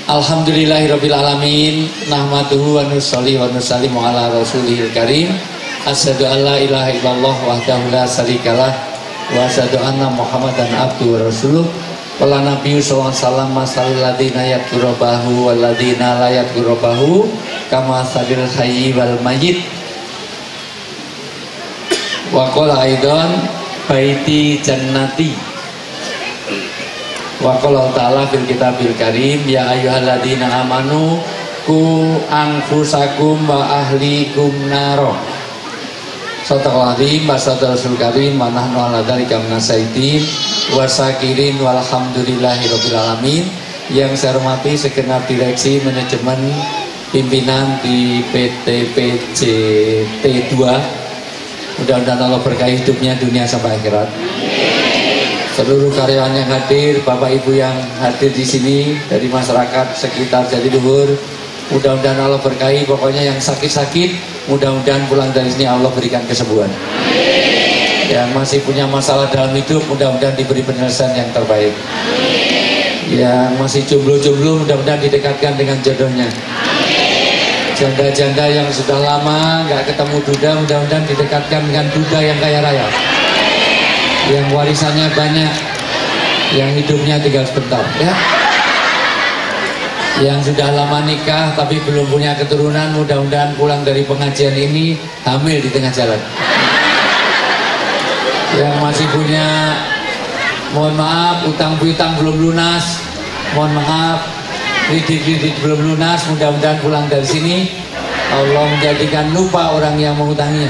Alhamdulillahirabbil alamin, nahmaduhu wa nusolli wa nusallimu ala rasulihil karim. Asyhadu an la ilaha illallah wahdahu la syarikalah wa asyhadu anna Muhammadan abduhu wa rasuluh. Qala nabiyyu sallallahu alaihi wasallam masalul ladzina yadhkurubahu wal ladzina la yadhkurubahu kama sabil hayyi wal mayyit. Wa qala aidan baiti jannati. Wa qala ta'ala fil kitabil karim ya ayyuhalladzina amanu ku anfusakum wa ahlikum naro. Sadaqallahul azim wa sadaqal karim wa nahnu ala dzalika minasyaitin wasakirin walhamdulillahirabbil alamin. Yang saya hormati segenap direksi manajemen pimpinan di PT PJT2. Mudah-mudahan Allah berkahi hidupnya dunia sampai akhirat. Seluruh karyawan yang hadir, Bapak Ibu yang hadir di sini dari masyarakat sekitar Jatiluhur, mudah-mudahan Allah berkahi. Pokoknya yang sakit-sakit, mudah-mudahan pulang dari sini Allah berikan kesembuhan. Yang masih punya masalah dalam hidup, mudah-mudahan diberi penyelesaian yang terbaik. Yang masih jomblo-jomblo, mudah-mudahan didekatkan dengan jodohnya. Janda-janda yang sudah lama nggak ketemu duda, mudah-mudahan didekatkan dengan duda yang kaya raya. Yang warisannya banyak, yang hidupnya tinggal sebentar, ya. Yang sudah lama nikah tapi belum punya keturunan, mudah-mudahan pulang dari pengajian ini hamil di tengah jalan. Yang masih punya, mohon maaf, utang piutang belum lunas, mohon maaf, kredit belum lunas, mudah-mudahan pulang dari sini Allah menjadikan lupa orang yang mengutanginya.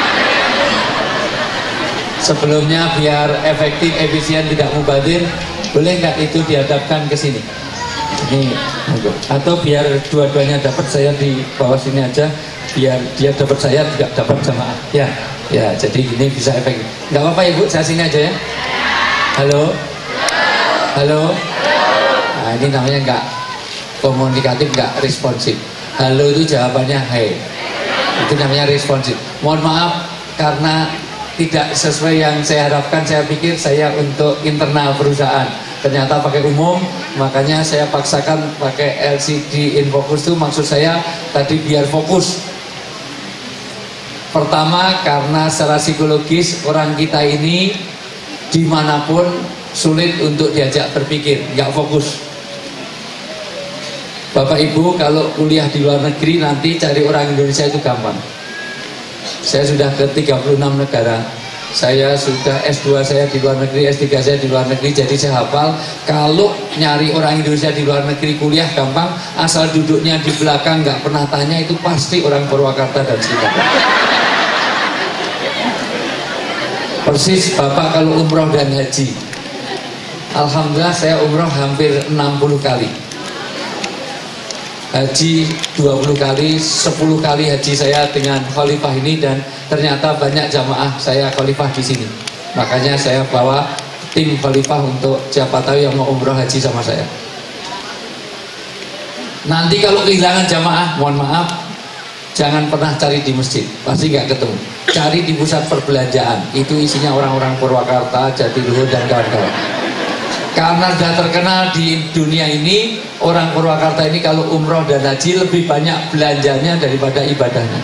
Sebelumnya biar efektif, efisien, tidak mubazir, boleh nggak itu dihadapkan ke sini? Ini, atau biar dua-duanya dapat, saya di bawah sini aja, biar dia dapat saya tidak dapat jamaah. Ya, ya, jadi ini bisa efektif. Nggak apa-apa Ibu, saya sini aja ya. Halo, halo. Nah, ini namanya nggak komunikatif, nggak responsif. Halo itu jawabannya hey. Itu namanya responsif. Mohon maaf karena tidak sesuai yang saya harapkan. Saya pikir saya untuk internal perusahaan, ternyata pakai umum, makanya saya paksakan pakai LCD infocus. Itu maksud saya tadi biar fokus. Pertama karena secara psikologis orang kita ini dimanapun sulit untuk diajak berpikir, nggak fokus. Bapak Ibu kalau kuliah di luar negeri nanti cari orang Indonesia itu gampang. Saya sudah ke 36 negara. Saya sudah S2 saya di luar negeri, S3 saya di luar negeri. Jadi saya hafal kalau nyari orang Indonesia di luar negeri kuliah gampang. Asal duduknya di belakang nggak pernah tanya, itu pasti orang Purwakarta dan sekitarnya. Persis Bapak kalau umroh dan haji. Alhamdulillah saya umroh hampir 60 kali. Haji 20 kali, 10 kali haji saya dengan khalifah ini, dan ternyata banyak jamaah saya khalifah di sini. Makanya saya bawa tim khalifah untuk siapa tahu yang mau umroh haji sama saya. Nanti kalau kehilangan jamaah, mohon maaf, jangan pernah cari di masjid, pasti nggak ketemu. Cari di pusat perbelanjaan, itu isinya orang-orang Purwakarta, Jatiluhur dan kawan-kawan. Karena sudah terkenal di dunia ini, orang Purwakarta ini kalau umroh dan haji lebih banyak belanjanya daripada ibadahnya.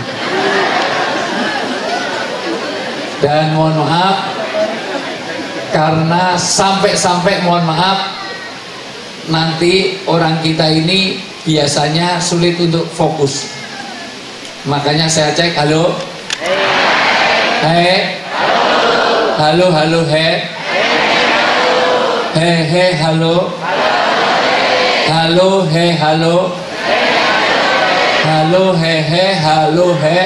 Dan mohon maaf, karena sampai-sampai mohon maaf, nanti orang kita ini biasanya sulit untuk fokus. Makanya saya cek, halo, hei, halo, halo, hei. He he halo, halo he halo, halo he he halo he.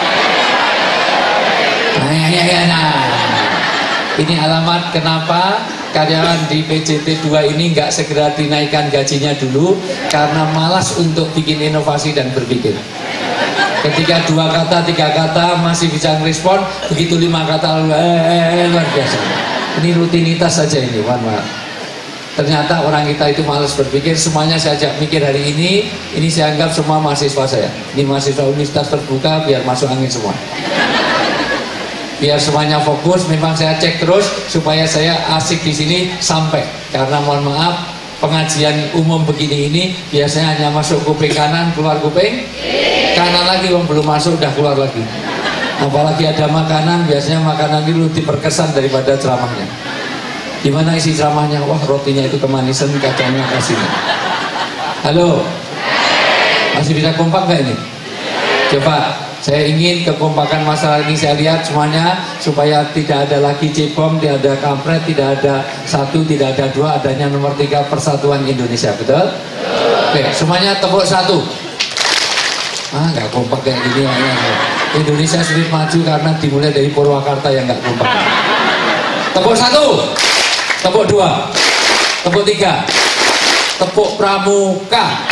Nah, ini alamat kenapa karyawan di PJT2 ini nggak segera dinaikkan gajinya dulu, karena malas untuk bikin inovasi dan berpikir. Ketika 2 kata, 3 kata masih bisa ngerespon, begitu 5 kata luar biasa. Ini rutinitas saja ini, maaf. Ternyata orang kita itu malas berpikir. Semuanya saya ajak mikir hari ini saya anggap semua mahasiswa saya. Ini mahasiswa universitas terbuka, biar masuk angin semua. Biar semuanya fokus. Memang saya cek terus supaya saya asik di sini sampai. Karena mohon maaf, pengajian umum begini ini biasanya hanya masuk kuping kanan, keluar kuping kanan lagi, belum masuk udah keluar lagi. Apalagi ada makanan, biasanya makanan itu lebih berkesan daripada ceramahnya. Gimana isi ceramahnya? Wah, rotinya itu kemanisan, kacangnya kasih. Halo, masih bisa kompak nggak ini? Coba, saya ingin kekompakan masalah ini saya lihat semuanya, supaya tidak ada lagi cebong, tidak ada kampret, tidak ada satu, tidak ada dua, adanya nomor 3 Persatuan Indonesia, betul? Oke, semuanya tepuk satu. Nggak kompak kayak gini. Indonesia sulit maju karena dimulai dari Purwakarta yang nggak kompak. Tepuk satu, tepuk dua, tepuk tiga, tepuk pramuka.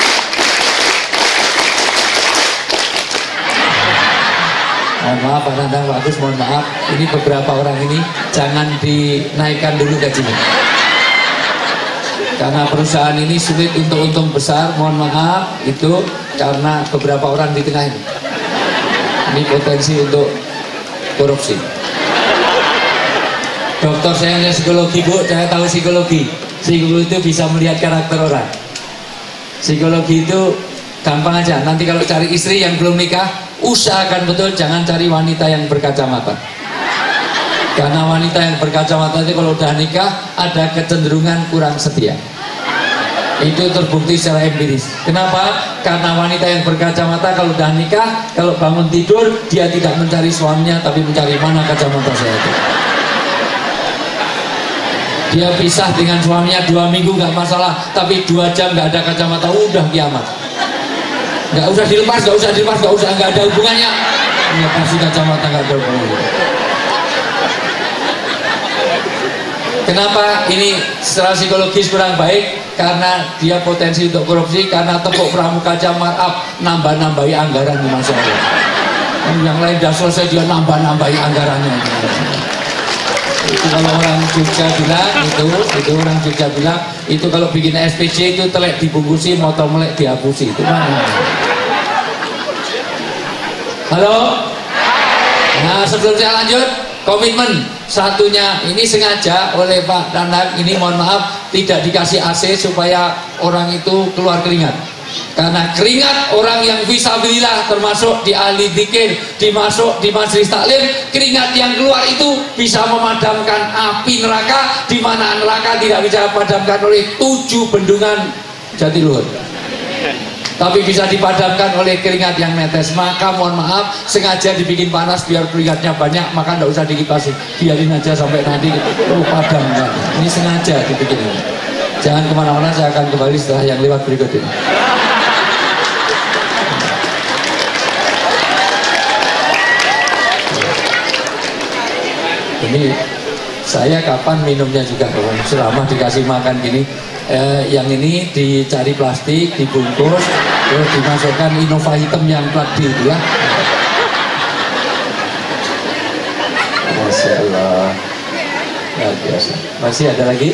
Mohon maaf Pak Nandang, Pak Agus, mohon maaf. Ini beberapa orang ini jangan dinaikkan dulu gajinya. Karena perusahaan ini sulit untuk untung besar, mohon maaf. Itu karena beberapa orang di tengah ini. Ini potensi untuk korupsi. Dokter saya hanya psikologi, Bu, saya tahu psikologi. Psikologi itu bisa melihat karakter orang. Psikologi itu gampang aja. Nanti kalau cari istri yang belum nikah, usahakan betul jangan cari wanita yang berkacamata. Karena wanita yang berkacamata itu kalau udah nikah ada kecenderungan kurang setia. Itu terbukti secara empiris. Kenapa? Karena wanita yang berkacamata kalau udah nikah, kalau bangun tidur dia tidak mencari suaminya, tapi mencari mana kacamata saya itu. Dia pisah dengan suaminya 2 minggu nggak masalah, tapi 2 jam nggak ada kacamata, udah kiamat. Nggak usah dilepas, nggak ada hubungannya. Ini pasti kacamata nggak ada hubungannya. Kenapa ini secara psikologis kurang baik? Karena dia potensi untuk korupsi, karena tepuk pramuka aja markup, nambah-nambahi anggaran di masyarakat. Yang lain sudah selesai dia nambah-nambahi anggarannya. Itu kalau orang Jogja bilang, itu orang Jogja bilang, itu kalau bikin SPJ itu telek dibungkusi, motor melek dihapusi. Itu mana? Halo? Nah, sebelum saya lanjut, komitmen satunya ini sengaja oleh Pak Nandang, ini mohon maaf tidak dikasih AC supaya orang itu keluar keringat. Karena keringat orang yang fisabilillah, termasuk di ahli dzikir, dimasuk di majelis taklim, keringat yang keluar itu bisa memadamkan api neraka, di mana neraka tidak bisa dipadamkan oleh 7 bendungan Jatiluhur, tapi bisa dipadamkan oleh keringat yang netes. Maka mohon maaf sengaja dibikin panas biar keringatnya banyak, maka tidak usah dikipasi, biarin aja sampai nanti padam. Ini sengaja dibikin ini. Jangan kemana-mana, saya akan kembali setelah yang lewat berikut ini. Ini saya kapan minumnya juga, selama dikasih makan gini. Yang ini dicari plastik, dibungkus, terus dimasukkan Innova hitam yang plat D itu ya. Masya Allah, luar biasa. Masih ada lagi?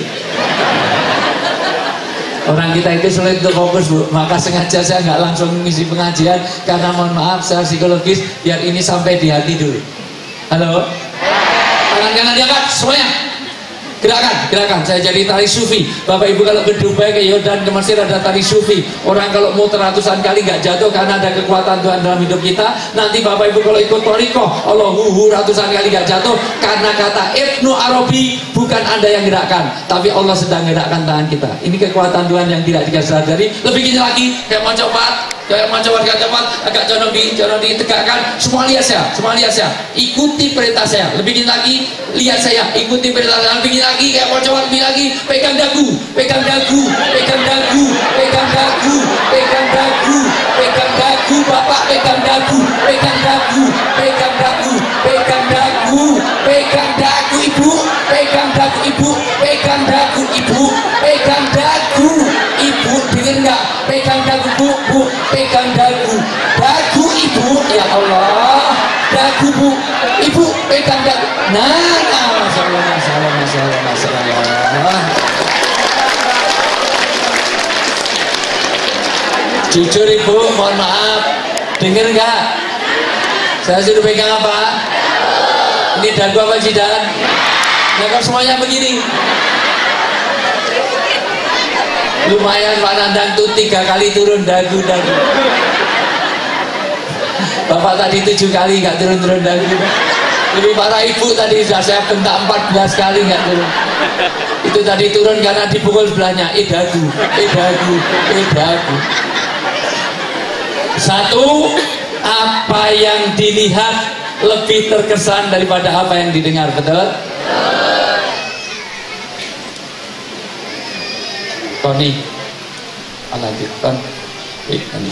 Orang kita itu sulit untuk fokus, Bu. Maka sengaja saya nggak langsung ngisi pengajian, karena mohon maaf secara psikologis biar ini sampai di hati dulu. Halo? Tangan kanan diangkat semuanya. Gerakan. Saya jadi tari sufi. Bapak Ibu kalau ke Dubai, ke Yordan, ke Mesir ada tari sufi. Orang kalau mau ratusan kali nggak jatuh karena ada kekuatan Tuhan dalam hidup kita. Nanti Bapak Ibu kalau ikut torikoh, Allahu ratusan kali nggak jatuh karena kata Ibnu Arabi, bukan Anda yang gerakkan, tapi Allah sedang gerakkan tangan kita. Ini kekuatan Tuhan yang tidak dikasih. Lebih gini lagi, kayak mau warga cepat, agak condong ditegakkan. Semua lihat saya, ikuti perintah saya. Lebih gini lagi, lihat saya, ikuti perintah saya. Lebih gini lagi, kayak mau coba lebih lagi, pegang dagu, Bapak, pegang dagu, Ibu, pegang dagu, Ibu, dengar nggak? Pegang dagu, Bu, pegang dagu Ibu, ya Allah, dagu Bu, Ibu, pegang dagu. Nah, masalah. Jujur Ibu, mohon maaf, dengar nggak? Saya suruh pegang apa? Ini dagu apa jidat? Nah, kalau semuanya begini. Lumayan Pak Nandang tuh 3 kali turun dagu. Bapak tadi 7 kali nggak turun dagu. Lebih parah ibu tadi sudah saya bentak 14 kali nggak turun. Itu tadi turun karena dipukul sebelahnya. Dagu. Satu, apa yang dilihat lebih terkesan daripada apa yang didengar, betul? Tony, lanjutkan. Ini.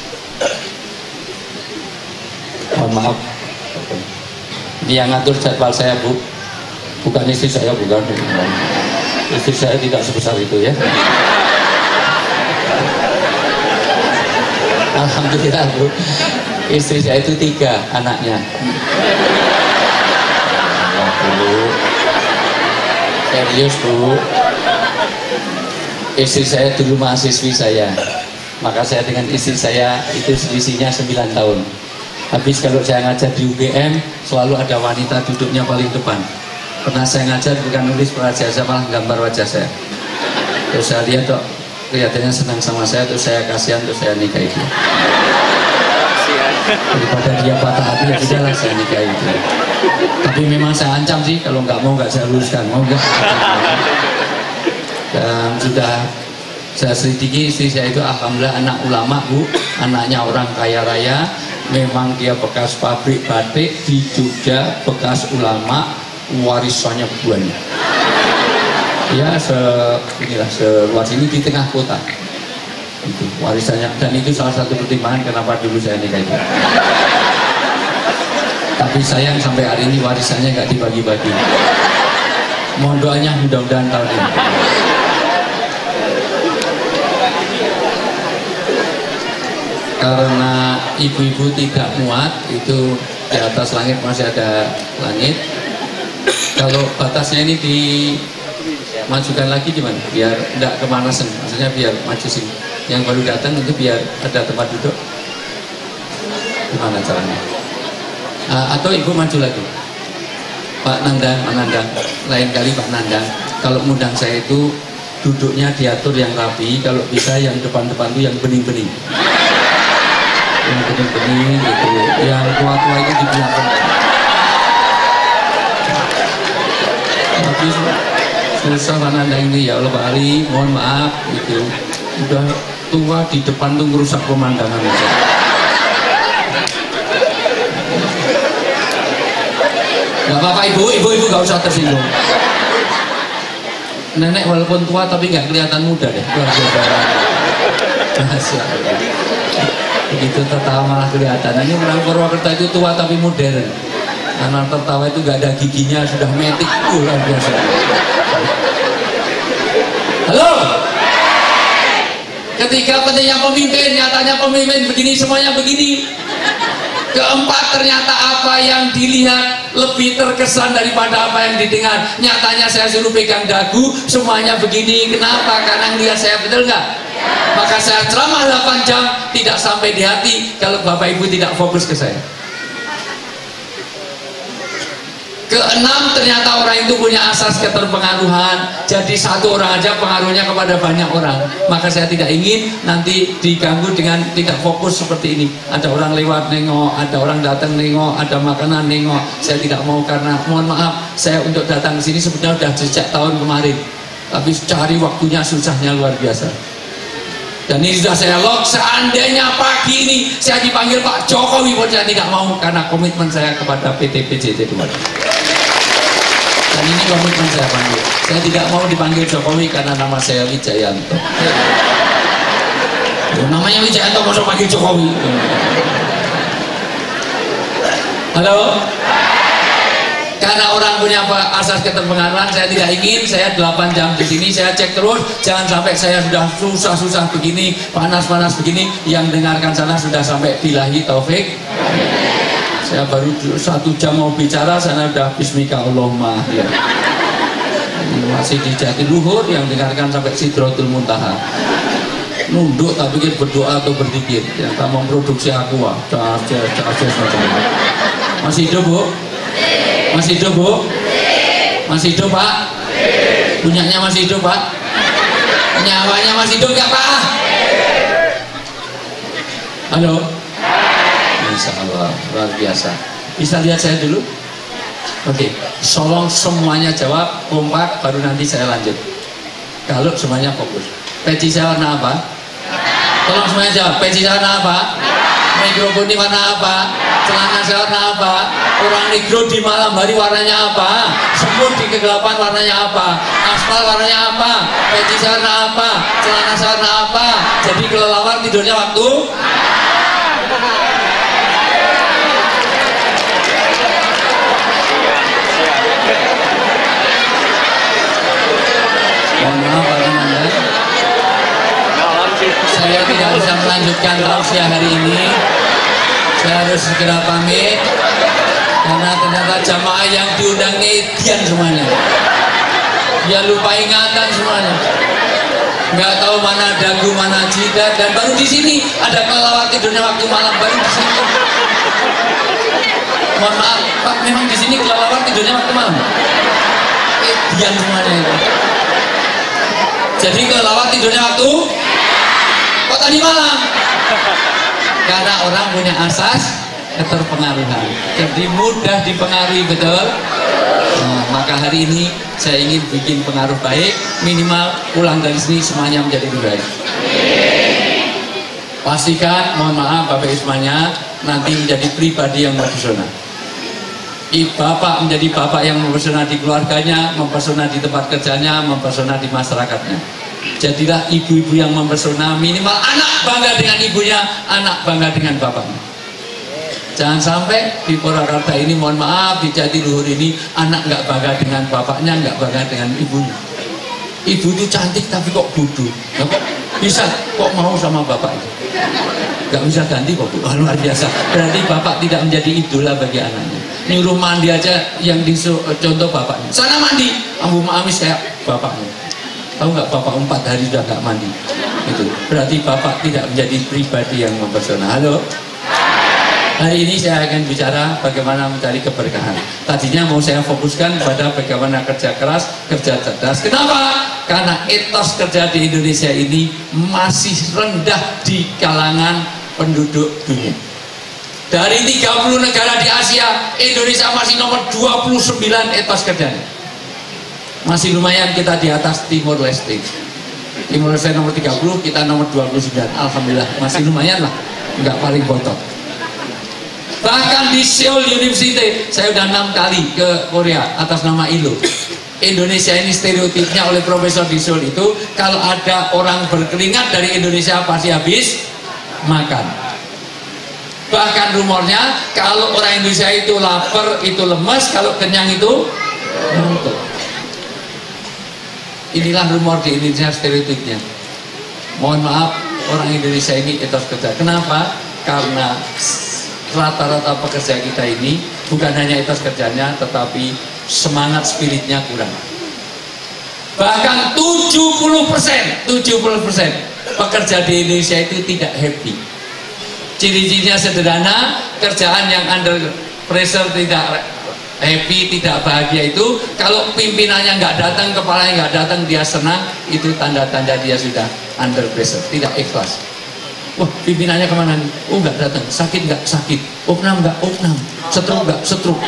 Mohon maaf. Ini yang ngatur jadwal saya, Bu. Bukan istri saya, bukan. Istri saya tidak sebesar itu ya. Alhamdulillah, Bu. Istri saya itu 3 anaknya. Bu. Serius, Bu. Istri saya dulu mahasiswi saya. Maka saya dengan istri saya itu selisihnya 9 tahun. Habis kalau saya ngajar di UGM selalu ada wanita duduknya paling depan. Pernah saya ngajar bukan nulis praijasa, malah gambar wajah saya. Terus saya lihat kok kelihatannya senang sama saya, terus saya kasihan, terus saya nikahi dia. Daripada dia patah hati ya sudahlah saya nikahi dia. Tapi memang saya ancam sih, kalau nggak mau nggak saya luruskan, mau nggak? Dan sudah saya selidiki istri saya itu alhamdulillah anak ulama, Bu. Anaknya orang kaya raya. Memang dia bekas pabrik batik di Jogja, bekas ulama, warisannya banyak. Ya inilah seluas ini di tengah kota. Itu warisannya, dan itu salah satu pertimbangan kenapa dulu saya nikah itu. Tapi sayang sampai hari ini warisannya nggak dibagi-bagi. Mohon doanya mudah-mudahan tahun ini. Karena ibu-ibu tidak muat, itu di atas langit masih ada langit. Kalau batasnya ini dimajukan lagi gimana? Biar tidak kemanasan, maksudnya biar maju sini. Yang baru datang itu biar ada tempat duduk. Gimana caranya? Atau ibu maju lagi. Pak Nandang, lain kali Pak Nandang, kalau ngundang saya itu duduknya diatur yang rapi, kalau bisa yang depan-depan itu yang bening-bening. Yang bening-bening gitu, yang tua-tua itu di belakang. Tapi susah Pak Nandang ini, ya Allah Pak Ali, mohon maaf gitu. Udah tua di depan tuh merusak pemandangan aja. Gak apa-apa ibu gak usah tersinggung. Nenek walaupun tua tapi gak kelihatan muda deh. Begitu tertawa malah kelihatan. Ini orang Purwokerto itu tua tapi modern. Karena tertawa itu gak ada giginya, sudah metik, luar biasa. Halo. Ketiga, pentingnya pemimpin, nyatanya pemimpin begini, semuanya begini. Keempat, ternyata apa yang dilihat lebih terkesan daripada apa yang didengar. Nyatanya saya suruh pegang dagu, semuanya begini. Kenapa? Karena ngelihat saya, betul nggak? Maka saya ceramah 8 jam tidak sampai di hati kalau Bapak Ibu tidak fokus ke saya. Keenam, ternyata orang itu punya asas keterpengaruhan. Jadi satu orang aja pengaruhnya kepada banyak orang. Maka saya tidak ingin nanti diganggu dengan tidak fokus seperti ini. Ada orang lewat nengok, ada orang datang nengok, ada makanan nengok. Saya tidak mau, karena mohon maaf, saya untuk datang ke sini sebenarnya sudah sejak tahun kemarin. Tapi cari waktunya susahnya luar biasa. Dan ini sudah saya lock. Seandainya pagi ini saya dipanggil Pak Jokowi pun saya tidak mau, karena komitmen saya kepada PT PJT 2. Dan ini komitmen saya panggil. Saya tidak mau dipanggil Jokowi karena nama saya Wijayanto. Namanya Wijayanto mau panggil Jokowi. Halo? Karena orang punya asas keterpengaruhan, saya tidak ingin. Saya 8 jam di sini, saya cek terus. Jangan sampai saya sudah susah-susah begini, panas-panas begini, yang dengarkan sana sudah sampai billahi taufik. Saya baru 1 jam mau bicara, sana udah bismika Allahumma ya. Masih di Jatiluhur, yang dengarkan sampai Sidratul Muntaha. Nunduk tak pikir berdoa atau berzikir. Yang tak memproduksi aqua. Masih hidup, Bu? Masih hidup, Bu? Masih hidup, Pak? Punyanya masih hidup, Pak? Nyawanya masih hidup gak Pak? Halo? Insya Allah, luar biasa. Bisa lihat saya dulu? Oke, tolong semuanya jawab, kompak, baru nanti saya lanjut. Kalau semuanya fokus. Peci saya warna apa? Tolong semuanya jawab, peci saya warna apa? Mikrofon ini warna apa? Celana saya warna apa? Orang negro di malam hari warnanya apa? Semut di kegelapan warnanya apa? Aspal warnanya apa? Peci saya warna apa? Celana saya warna apa? Jadi kelelawar tidurnya waktu? Mohon maaf Pak Komandan, saya tidak bisa melanjutkan tausiah hari ini. Saya harus segera pamit karena ternyata jamaah yang diundang edian semuanya. Dia lupa ingatan semuanya. Nggak tahu mana dagu, mana jidat, dan baru di sini ada kelelawar tidurnya waktu malam, baru di sini. Mohon maaf Pak, memang di sini kelelawar tidurnya waktu malam. Edian semuanya itu. Jadi kelelawar tidurnya waktu kok tadi malam? Karena orang punya asas keterpengaruhan, jadi mudah dipengaruhi, betul? Nah, maka hari ini saya ingin bikin pengaruh baik, minimal pulang dari sini semuanya menjadi lebih baik. Pastikan, mohon maaf Bapak Ibu semuanya, nanti menjadi pribadi yang mempesona. Bapak menjadi bapak yang mempesona di keluarganya, mempesona di tempat kerjanya, mempesona di masyarakatnya. Jadilah ibu-ibu yang mempesona, minimal anak bangga dengan ibunya, anak bangga dengan bapaknya. Jangan sampai di Purwakarta ini, mohon maaf, di Jatiluhur ini anak nggak bangga dengan bapaknya, nggak bangga dengan ibunya. Ibu itu cantik tapi kok bodoh. Nah, kok bisa, kok mau sama bapak itu? Nggak bisa ganti kok Bu. Luar biasa. Berarti bapak tidak menjadi idola bagi anaknya. Nyuruh mandi aja yang contoh bapaknya. Sana mandi, ambu amis kayak bapaknya. Tahu nggak bapak 4 hari sudah nggak mandi? Itu berarti bapak tidak menjadi pribadi yang mempesona. Halo. Hari ini saya akan bicara bagaimana mencari keberkahan. Tadinya mau saya fokuskan pada bagaimana kerja keras, kerja cerdas. Kenapa? Karena etos kerja di Indonesia ini masih rendah di kalangan penduduk dunia. Dari 30 negara di Asia, Indonesia masih nomor 29 etos kerjanya. Masih lumayan kita di atas Timur Leste. Timur Leste nomor 30, kita nomor 29. Alhamdulillah, masih lumayan lah, nggak paling botok. Bahkan di Seoul University, saya udah 6 kali ke Korea atas nama ILO. Indonesia ini stereotipnya oleh profesor di Seoul itu, kalau ada orang berkeringat dari Indonesia pasti habis makan. Bahkan rumornya kalau orang Indonesia itu lapar itu lemes, kalau kenyang itu ngantuk. Inilah rumor di Indonesia stereotipnya. Mohon maaf, orang Indonesia ini etos kerja. Kenapa? Karena rata-rata pekerja kita ini bukan hanya etos kerjanya, tetapi semangat spiritnya kurang. Bahkan 70% pekerja di Indonesia itu tidak happy. Ciri-cirinya sederhana, kerjaan yang under pressure tidak happy, tidak bahagia itu, kalau pimpinannya nggak datang, kepalanya nggak datang, dia senang, itu tanda-tanda dia sudah under pressure, tidak ikhlas. Wah, pimpinannya kemana nih? Oh, nggak datang. Sakit nggak? Sakit. Opnam nggak? Opnam. Stroke nggak? Stroke.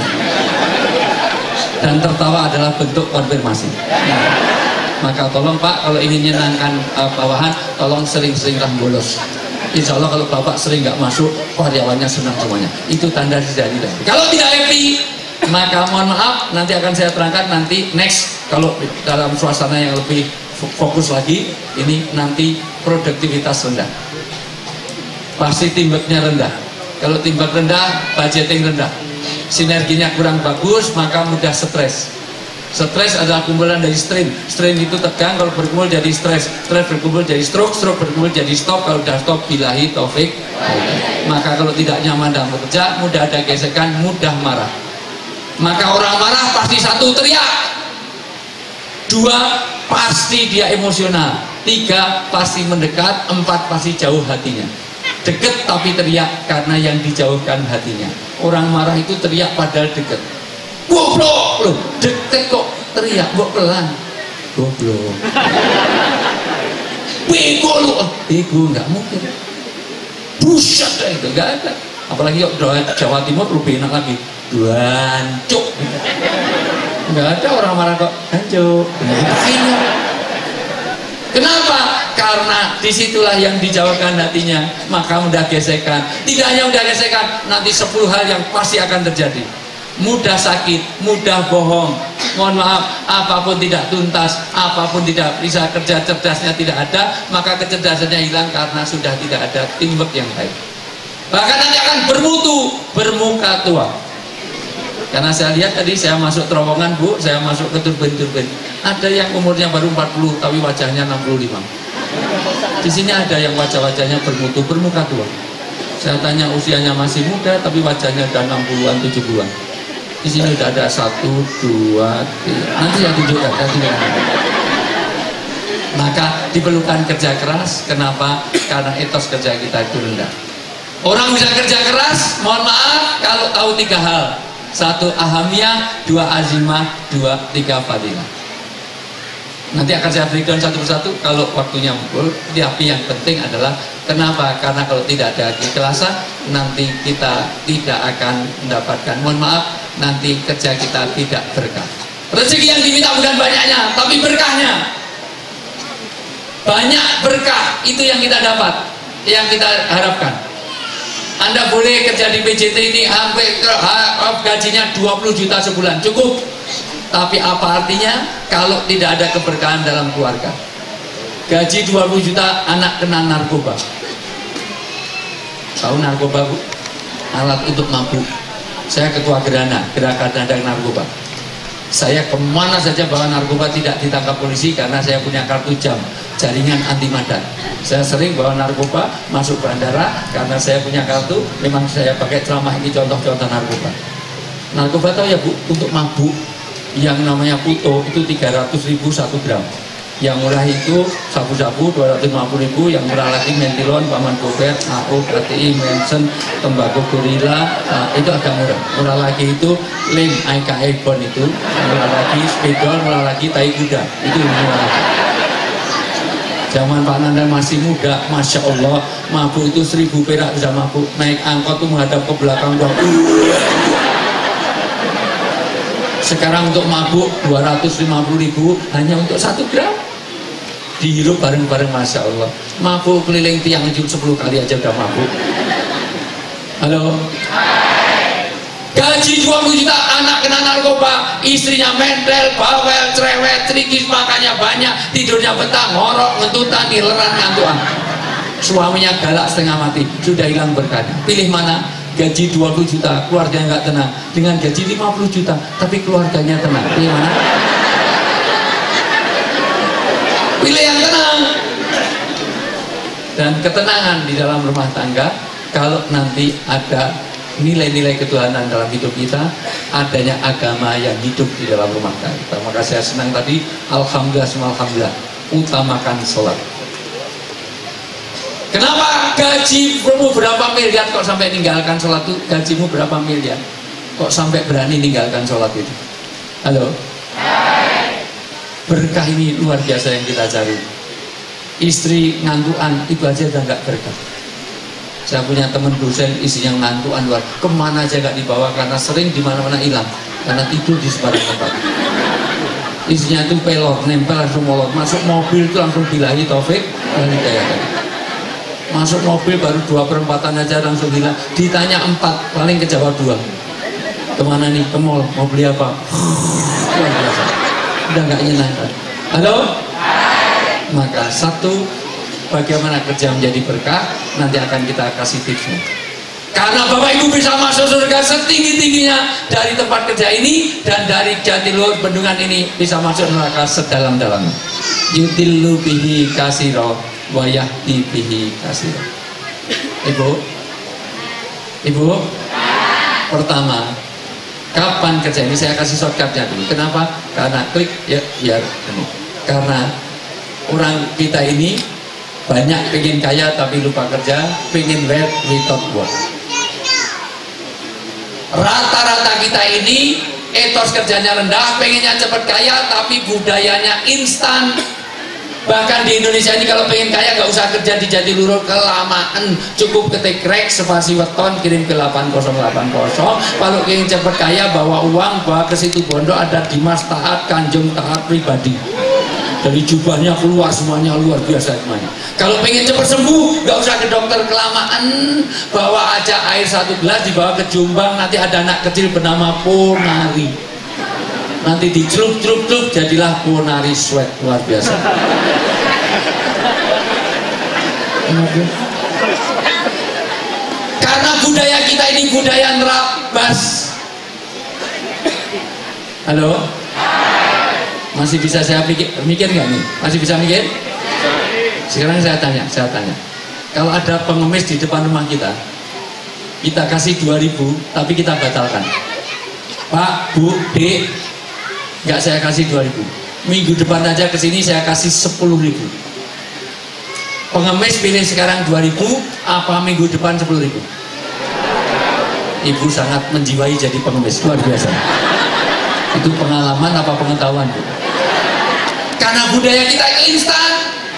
Dan tertawa adalah bentuk konfirmasi. Maka tolong Pak, kalau ingin menyenangkan bawahan, tolong sering-seringlah bolos. Insya Allah kalau Bapak sering nggak masuk, karyawannya senang semuanya. Itu tanda dari. Kalau tidak happy, maka mohon maaf, nanti akan saya terangkan nanti next, kalau dalam suasana yang lebih fokus lagi, ini nanti produktivitas rendah. Pasti teamworknya rendah. Kalau teamwork rendah, budgeting rendah, sinerginya kurang bagus, maka mudah stres. Stres adalah kumpulan dari strain. Strain itu tegang, kalau berkumpul jadi stres. Stres berkumpul jadi stroke, stroke berkumpul jadi stop. Kalau sudah stop, billahi taufik. Maka kalau tidak nyaman dalam bekerja, mudah ada gesekan, mudah marah. Maka orang marah pasti satu teriak, dua pasti dia emosional, tiga pasti mendekat, empat pasti jauh hatinya. Deket tapi teriak karena yang dijauhkan hatinya. Orang marah itu teriak padahal deket. Goblok loh, deket kok teriak, kok pelan. Goblok. bego lu. Bego nggak mungkin. Buset dah itu nggak ada. Apalagi yuk Jawa Timur lebih enak lagi. Hancuk. Nggak ada orang marah kok. Hancuk. Kenapa? Karena disitulah yang dijawabkan hatinya. Maka mudah gesekan. Tidak hanya mudah gesekan, nanti 10 hal yang pasti akan terjadi. Mudah sakit, mudah bohong. Mohon maaf, apapun tidak tuntas, apapun tidak bisa kerja cerdasnya tidak ada, maka kecerdasannya hilang karena sudah tidak ada teamwork yang baik. Bahkan nanti akan bermutu, bermuka tua. Karena saya lihat tadi saya masuk terowongan Bu, saya masuk ke turbin-turbin. Ada yang umurnya baru 40 tapi wajahnya 65. Di sini ada yang wajah-wajahnya bermutu, bermuka tua. Saya tanya usianya masih muda tapi wajahnya udah 60-an, 70-an. Di sini udah ada 1, 2, 3. Nanti saya tunjukkan. Maka diperlukan kerja keras. Kenapa? Karena etos kerja kita itu rendah. Orang bisa kerja keras, mohon maaf kalau tahu 3 hal. 1 ahamiyah, 2 azimah, 2, 3 fadilah. Nanti akan saya berikan satu persatu kalau waktunya mumpul. Tapi yang penting adalah kenapa? Karena kalau tidak ada keikhlasan, nanti kita tidak akan mendapatkan, mohon maaf, nanti kerja kita tidak berkah. Rezeki yang diminta bukan banyaknya, tapi berkahnya. Banyak berkah itu yang kita dapat, yang kita harapkan. Anda boleh kerja di PJT ini sampai gajinya 20 juta sebulan, cukup. Tapi apa artinya kalau tidak ada keberkahan dalam keluarga? Gaji 20 juta, anak kena narkoba. Tahu narkoba Bu? Alat untuk mabuk. Saya ketua Gerhana, Gerakan Nandang Narkoba. Saya kemana saja bawa narkoba tidak ditangkap polisi karena saya punya kartu jam, jaringan anti madan. Saya sering bawa narkoba masuk bandara karena saya punya kartu. Memang saya pakai ceramah ini contoh-contoh narkoba. Narkoba tahu ya Bu, untuk mabuk yang namanya puto itu 300.000 1 gram. Yang murah itu sabu-sabu 250.000, yang murah lagi mentilon, paman gobert, AO, KTI, Manson, tembakau gorila, itu agak murah. Murah lagi itu lem, AKE bon itu, murah lagi spidol, murah lagi tai kuda, itu murah lagi. Zaman Pak Nanda masih muda, Masya Allah, mabuk itu 1000 perak bisa mabuk. Naik angkot tuh menghadap ke belakang doang. Sekarang untuk mabuk 250.000 hanya untuk 1 gram. Dihirup bareng-bareng, Masya Allah. Mabuk keliling tiang 10 kali aja udah mabuk. Halo. Gaji 20 juta, anak kena narkoba, istrinya mentel, bawel, cerewet, trikis, makannya banyak, tidurnya betah, ngorok, ngentutan, nileran, ngantuan. Suaminya galak setengah mati, sudah hilang berkahnya. Pilih mana? Gaji 20 juta, keluarganya nggak tenang. Dengan gaji 50 juta, tapi keluarganya tenang. Pilih mana? Pilih yang tenang. Dan ketenangan di dalam rumah tangga, kalau nanti ada nilai-nilai ketuhanan dalam hidup kita, adanya agama yang hidup di dalam rumah tangga. Maka saya senang tadi, alhamdulillah, semua alhamdulillah, utamakan sholat. Kenapa gajimu berapa miliar kok sampai meninggalkan sholat itu? Gajimu berapa miliar kok sampai berani meninggalkan sholat itu? Halo? Berkah ini luar biasa yang kita cari. Istri ngantuan itu aja udah nggak berkah. Saya punya teman dosen istrinya ngantuan luar, kemana aja nggak dibawa karena sering di mana-mana hilang karena tidur di sembarang tempat. Istrinya itu pelor, nempel langsung molor, masuk mobil itu langsung bilahi taufik dan hidayah. Masuk mobil baru 2/4 aja langsung hilang. Ditanya 4, paling kejawab 2. Kemana nih? Ke mall. Mau beli apa? Udah nggak nyenangkan. Halo? Maka 1, bagaimana kerja menjadi berkah, nanti akan kita kasih tipsnya. Karena Bapak Ibu bisa masuk surga setinggi-tingginya dari tempat kerja ini, dan dari Jatiluhur Bendungan ini bisa masuk neraka sedalam-dalamnya. Yutillu bihi kasiro wa yahdi bihi kasiro. Ibu, pertama, kapan kerja ini? Saya kasih shortcutnya dulu. Kenapa? Karena klik ya biar ini. Karena orang kita ini banyak pengen kaya tapi lupa kerja, pengen wealth without work. Rata-rata kita ini etos kerjanya rendah, pengennya cepat kaya tapi budayanya instan. Bahkan di Indonesia ini kalau pengen kaya nggak usah kerja di Jatiluhur kelamaan, cukup ketik rek spasi weton kirim ke 8080. Kalau pengen cepet kaya bawa uang, bawa ke situ Bondo ada Dimas Taat, Kanjeng Taat pribadi. Dari jubahnya keluar semuanya luar biasa semuanya. Kalau pengen cepat sembuh nggak usah ke dokter kelamaan, bawa aja air 1 gelas dibawa ke Jombang, nanti ada anak kecil bernama Ponari, nanti dicelup-celup jadilah Ponari Sweat, luar biasa. Karena budaya kita ini budaya nerabas. Halo, masih bisa saya mikir nggak nih? Masih bisa mikir? Sekarang saya tanya, kalau ada pengemis di depan rumah kita kasih 2.000 tapi kita batalkan, Pak, Bu, Dek, nggak saya kasih 2.000, minggu depan aja kesini saya kasih 10.000. Pengemis pilih sekarang 2.000 apa minggu depan 10.000? Ibu sangat menjiwai jadi pengemis, luar biasa. Itu pengalaman apa pengetahuan, Bu? Karena budaya kita instan,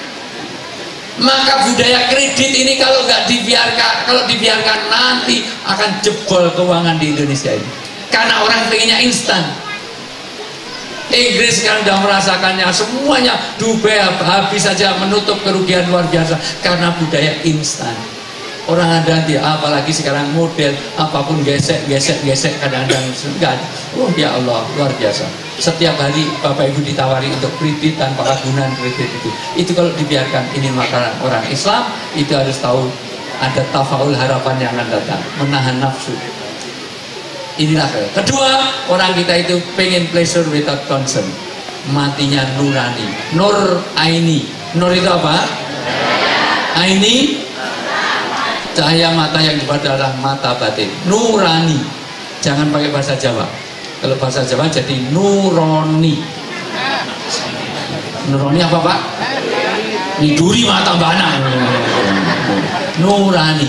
maka budaya kredit ini kalau dibiarkan nanti akan jebol keuangan di Indonesia ini. Karena orang pengennya instan. Inggris sekarang sudah merasakannya, semuanya Dubai habis saja menutup kerugian luar biasa karena budaya instan. Orang ada dia, apalagi sekarang model apapun gesek kadang-kadang enggak. Oh ya Allah, luar biasa. Setiap hari Bapak Ibu ditawari untuk kredit tanpa agunan kredit itu. Itu kalau dibiarkan, ini maka orang Islam itu harus tahu ada tafaul harapan yang akan datang, menahan nafsu. Inilah kedua, orang kita itu pengen pleasure without concern, matinya nurani, nur aini. Nur itu apa? Aini, cahaya mata yang dibaca adalah mata batin. Nurani, jangan pakai bahasa Jawa. Kalau bahasa Jawa jadi nuroni. Nuroni apa Pak? Niduri mata bana. Nurani.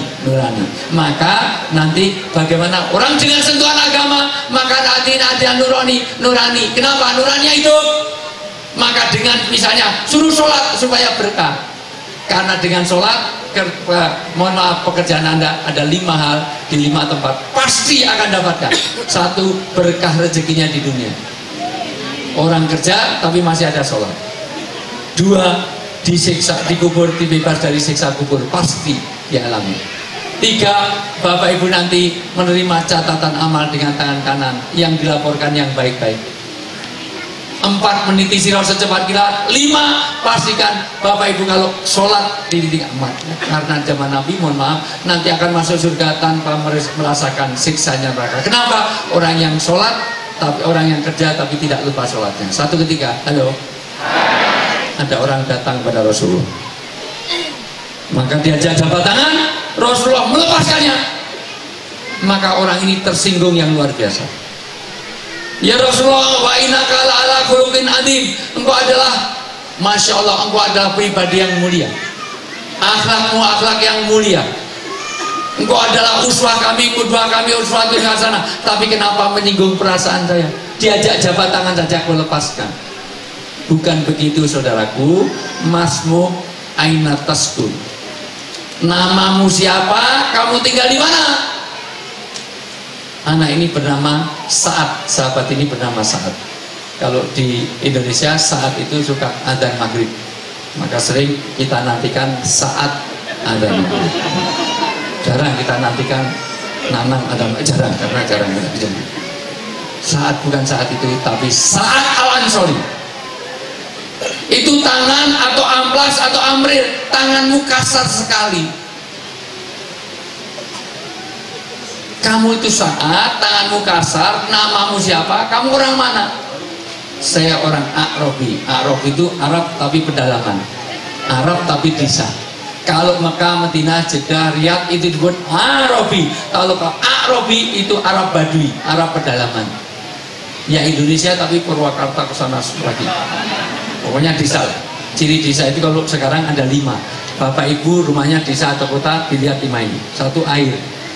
Maka nanti bagaimana orang dengan sentuhan agama, maka nanti nurani. Kenapa? Nuraninya hidup. Maka dengan misalnya suruh sholat supaya berkah. Karena dengan sholat, mohon maaf, pekerjaan Anda ada 5 hal di 5 tempat pasti akan dapatkan. 1, berkah rezekinya di dunia, orang kerja tapi masih ada sholat. 2, disiksa, dikubur, dibebas dari siksa kubur, pasti dialami. 3, Bapak Ibu nanti menerima catatan amal dengan tangan kanan yang dilaporkan yang baik-baik. 4, meniti sirah secepat kilat. 5, pastikan Bapak Ibu kalau sholat di titik amat. Karena zaman Nabi, mohon maaf, nanti akan masuk surga tanpa merasakan siksanya neraka. Kenapa? Orang yang sholat, tapi orang yang kerja tapi tidak lupa sholatnya. 1 ketika, halo, ada orang datang pada Rasulullah, maka diajak jabat tangan, Rasulullah melepaskannya. Maka orang ini tersinggung yang luar biasa. Ya Rasulullah, wa innaka la'ala khuluqin adzim. Engkau adalah, Masya Allah, engkau adalah pribadi yang mulia. Akhlakmu akhlak yang mulia. Engkau adalah uswah kami, qudwah kami, uswatun hasanah. Tapi kenapa menyinggung perasaan saya? Diajak jabat tangan saja aku lepaskan. Bukan begitu saudaraku. Masmu aina taskun. Namamu siapa? Kamu tinggal di mana? Anak ini bernama Saat, sahabat ini bernama Saat. Kalau di Indonesia Saat itu suka adzan maghrib, maka sering kita nantikan saat adzan maghrib. Jarang kita nantikan nanang adzan, jarang, karena jarang kita. Saat bukan saat itu, tapi Saat Al-Ansori. Itu tangan atau amplas atau amril, tanganmu kasar sekali. Kamu itu Saat, tanganmu kasar, namamu siapa? Kamu orang mana? Saya orang A'robi. A'robi itu Arab tapi pedalaman, Arab tapi desa. Kalau Mekah, Madinah, Jeddah, Riyadh itu disebut A'robi. Kalau A'robi itu Arab Badui, Arab pedalaman. Ya Indonesia tapi Purwakarta kesana lagi. Pokoknya desa. Ciri desa itu kalau sekarang ada 5. Bapak Ibu rumahnya desa atau kota, dilihat 5 ini. 1, air,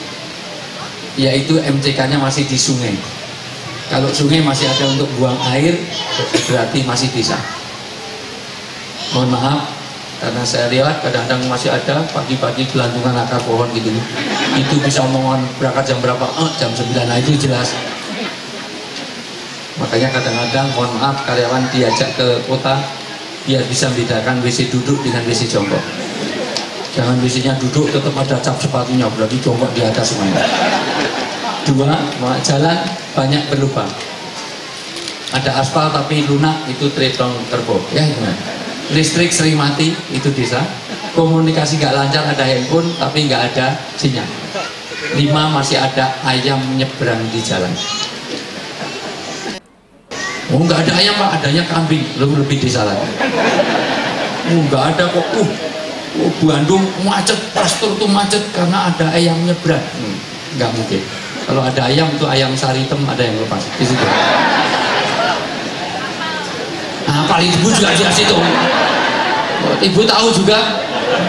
yaitu MCK-nya masih di sungai. Kalau sungai masih ada untuk buang air, berarti masih desa. Mohon maaf karena saya lihat kadang-kadang masih ada pagi-pagi gelantungan akar pohon gitu. Itu bisa omongan berangkat jam berapa? Jam 9. Nah itu jelas. Makanya kadang-kadang mohon maaf karyawan diajak ke kota biar bisa membedakan WC duduk dengan WC jongkok. Jangan WC-nya duduk tetap ada cap sepatunya, berarti jongkok di atas semuanya. 2, jalan banyak berlubang. Ada aspal tapi lunak, itu tritong turbo. Ya gimana? Listrik sering mati, itu bisa. Komunikasi nggak lancar, ada handphone tapi nggak ada sinyal. 5, masih ada ayam nyebrang di jalan. Oh nggak ada ayam Pak, adanya kambing, lebih desa lagi. Oh nggak ada kok. Bandung macet, pastor tuh macet karena ada ayam nyebrang. Nggak mungkin. Kalau ada ayam itu ayam saritem ada yang lepas di situ. Nah, paling ibu juga di situ. Ibu tahu juga.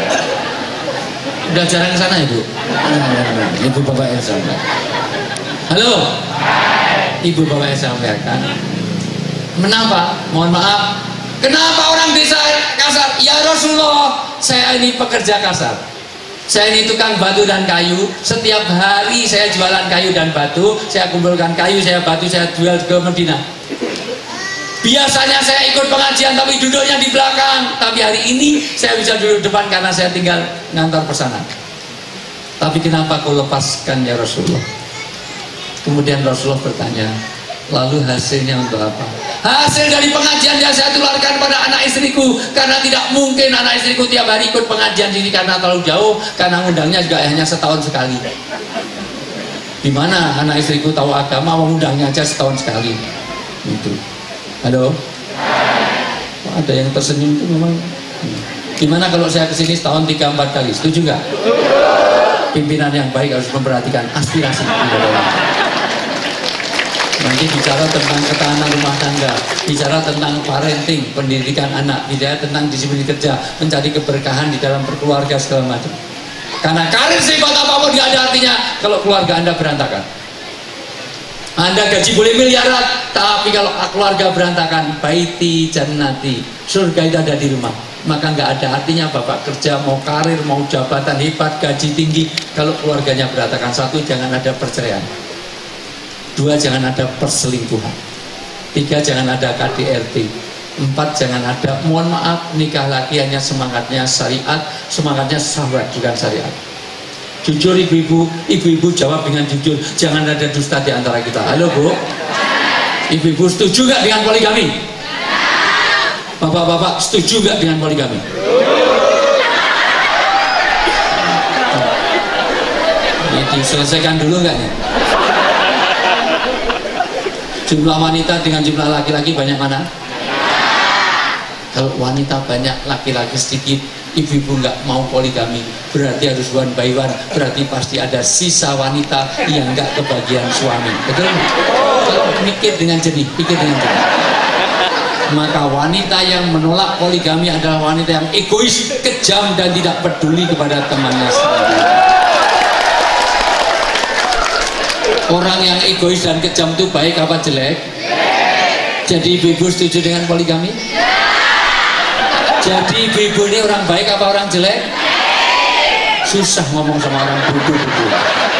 Udah jarang ke sana ibu. Ibu bapak yang sampaikan. Halo. Ibu bapak yang sampaikan. Kenapa? Mohon maaf. Kenapa orang desa kasar? Ya Rasulullah, saya ini pekerja kasar. Saya ini tukang batu dan kayu. Setiap hari saya jualan kayu dan batu. Saya kumpulkan kayu, saya batu, saya jual ke Medina. Biasanya saya ikut pengajian tapi duduknya di belakang. Tapi hari ini saya bisa duduk depan karena saya tinggal ngantar pesanan. Tapi kenapa kau lepaskan ya Rasulullah? Kemudian Rasulullah bertanya, lalu hasilnya untuk apa? Hasil dari pengajian yang saya tularkan pada anak istriku. Karena tidak mungkin anak istriku tiap hari ikut pengajian sini karena terlalu jauh. Karena undangnya juga hanya setahun sekali. Gimana anak istriku tahu agama, undangnya aja setahun sekali. Itu. Halo? Ada yang tersenyum itu memang. Gimana kalau saya kesini setahun 3-4 kali? Setuju nggak? Pimpinan yang baik harus memperhatikan aspirasi. Nanti bicara tentang ketahanan rumah tangga, bicara tentang parenting, pendidikan anak, bicara tentang disiplin kerja, mencari keberkahan di dalam berkeluarga segala macam. Karena karir sehebat apapun gak ada artinya kalau keluarga Anda berantakan. Anda gaji boleh miliaran, tapi kalau keluarga berantakan, baiti jannati, surga itu ada di rumah. Maka nggak ada artinya bapak kerja, mau karir, mau jabatan hebat, gaji tinggi, kalau keluarganya berantakan. 1, jangan ada perceraian. 2, jangan ada perselingkuhan. 3, jangan ada KDRT. 4, jangan ada, mohon maaf, nikah lagi hanya semangatnya syariat, semangatnya sahabat bukan syariat. Jujur ibu-ibu jawab dengan jujur, jangan ada dusta di antara kita. Halo Bu, ibu-ibu setuju gak dengan poligami? Bapak-bapak setuju gak dengan poligami? Ini diselesaikan dulu gak nih? Jumlah wanita dengan jumlah laki-laki banyak mana? Kalau wanita banyak, laki-laki sedikit, ibu-ibu nggak mau poligami, berarti harus one by one, berarti pasti ada sisa wanita yang nggak kebagian suami. Betul? Kalau mikir dengan jernih, pikir dengan jernih. Maka wanita yang menolak poligami adalah wanita yang egois, kejam, dan tidak peduli kepada temannya sendiri. Orang yang egois dan kejam itu baik apa jelek? Jadi ibu-ibu setuju dengan poligami? Jadi ibu-ibu ini orang baik apa orang jelek? Susah ngomong sama orang bodoh-bodoh.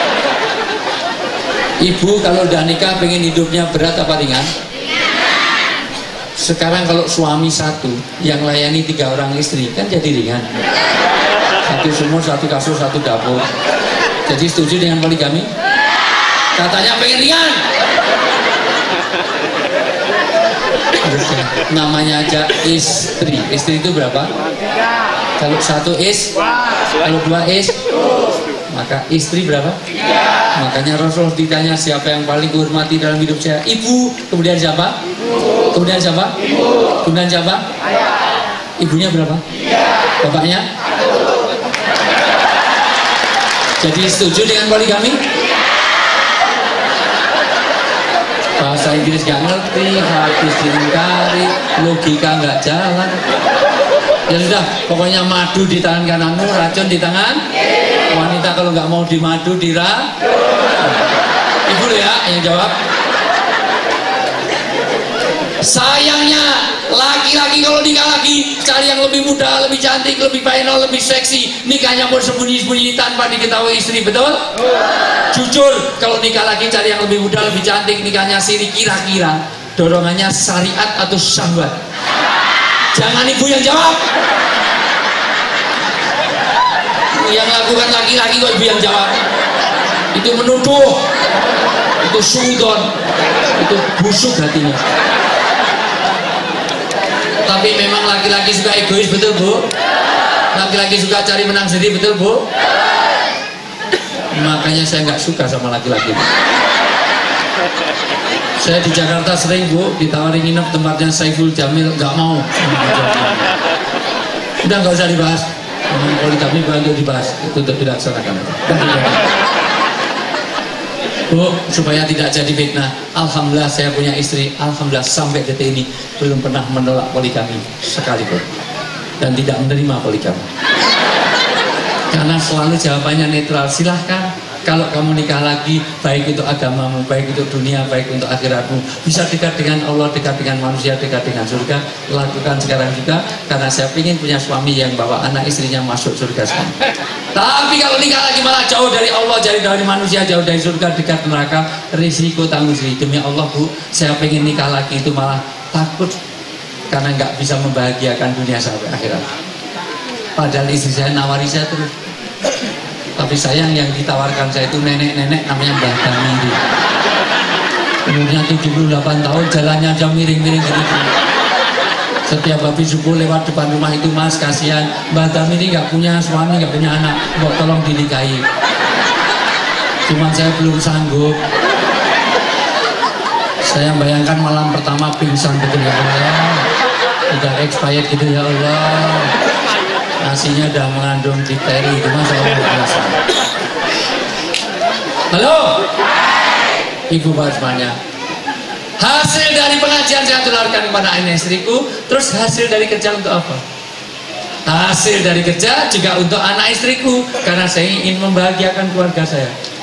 Ibu kalau udah nikah pengen hidupnya berat apa ringan? Sekarang kalau suami 1 yang layani 3 orang istri kan jadi ringan. 1 sumur, 1 kasur, 1 dapur. Jadi setuju dengan poligami? Katanya pengen ringan. Harusnya namanya aja istri. Istri itu berapa? Kalau 1 is, kalau 2 is, maka istri berapa? Makanya Rasul ditanya siapa yang paling dihormati dalam hidup saya? Ibu. Kemudian siapa? Kemudian siapa? Kemudian siapa? Ibunya berapa? Bapaknya? Jadi setuju dengan poligami? Bahasa Inggris gak ngerti, hadis diingkari, logika gak jalan. Ya sudah, pokoknya madu di tangan kananmu, racun di tangan. Wanita kalau nggak mau dimadu dira. Ibu ya yang jawab. Sayangnya laki-laki kalau nikah lagi cari yang lebih muda, lebih cantik, lebih final, lebih seksi. Nikahnya pun sembunyi-sembunyi tanpa diketahui istri, betul? Jujur, kalau nikah lagi cari yang lebih muda, lebih cantik, nikahnya siri, kira-kira dorongannya syariat atau syahwat? Jangan ibu yang jawab. Yang lakukan laki-laki kok ibu yang jawab. Itu menuduh, itu suudon, itu busuk hatinya. Tapi memang laki-laki suka egois, betul Bu? Laki-laki suka cari menang sendiri, betul Bu? Makanya saya nggak suka sama laki-laki. Saya di Jakarta sering Bu ditawarin nginep tempatnya Saiful Jamil, nggak mau. Udah nggak usah dibahas. Poligami bantu dibahas, itu untuk dilaksanakan. Bu, supaya tidak jadi fitnah, alhamdulillah saya punya istri, alhamdulillah sampai detik ini belum pernah menolak poligami sekalipun dan tidak menerima poligami. Karena selalu jawabannya netral, silahkan. Kalau kamu nikah lagi, baik itu agamamu, baik itu dunia, baik untuk akhiratmu, bisa dekat dengan Allah, dekat dengan manusia, dekat dengan surga, lakukan sekarang juga. Karena saya ingin punya suami yang bawa anak istrinya masuk surga sekarang. Tapi kalau nikah lagi malah jauh dari Allah, jauh dari manusia, jauh dari surga, dekat neraka, risiko tanggung sendiri. Demi Allah Bu, saya pengen nikah lagi itu malah takut karena nggak bisa membahagiakan dunia sampai akhirat. Padahal istri saya nawari saya terus. Tapi sayang yang ditawarkan saya itu nenek-nenek namanya Mbah Damiri. Umurnya 78 tahun, jalannya aja miring-miring gitu. Setiap habis subuh lewat depan rumah itu, Mas kasihan Mbah Damiri nggak punya suami, nggak punya anak, mbok tolong dinikahi. Cuman saya belum sanggup. Saya bayangkan malam pertama pingsan betul ya Allah. Udah expired gitu ya Allah. Nasinya udah mengandung difteri, itu mas saya biasa. Halo, Ibu Pak semuanya. Hasil dari pengajian saya tularkan kepada anak istriku. Terus hasil dari kerja untuk apa? Hasil dari kerja juga untuk anak istriku, karena saya ingin membahagiakan keluarga saya.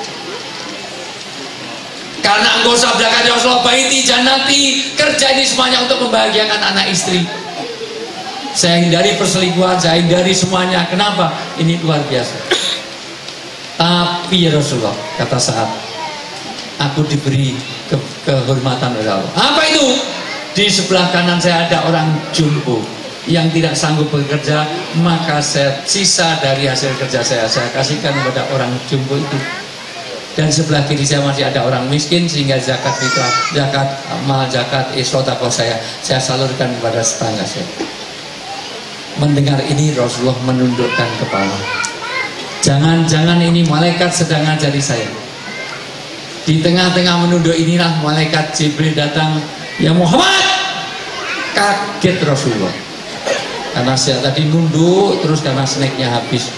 Karena engkau sabdakan ya Rasulullah, baiti jannati, kerja ini semuanya untuk membahagiakan anak istri. Saya hindari perselingkuhan, saya hindari semuanya. Kenapa? Ini luar biasa. Tapi ya Rasulullah, kata saat aku diberi kehormatan oleh Allah. Apa itu? Di sebelah kanan saya ada orang jumbo yang tidak sanggup bekerja, maka saya sisa dari hasil kerja saya kasihkan kepada orang jumbo itu. Dan sebelah kiri saya masih ada orang miskin, sehingga zakat fitrah, zakat mal, zakat sodakoh saya salurkan kepada tetangga saya. Mendengar ini Rasulullah menundukkan kepala. Jangan-jangan ini malaikat sedang ngajari saya. Di tengah-tengah menunduk inilah malaikat Jibril datang. Ya Muhammad! Kaget Rasulullah. Karena saya tadi nunduk terus karena snacknya habis.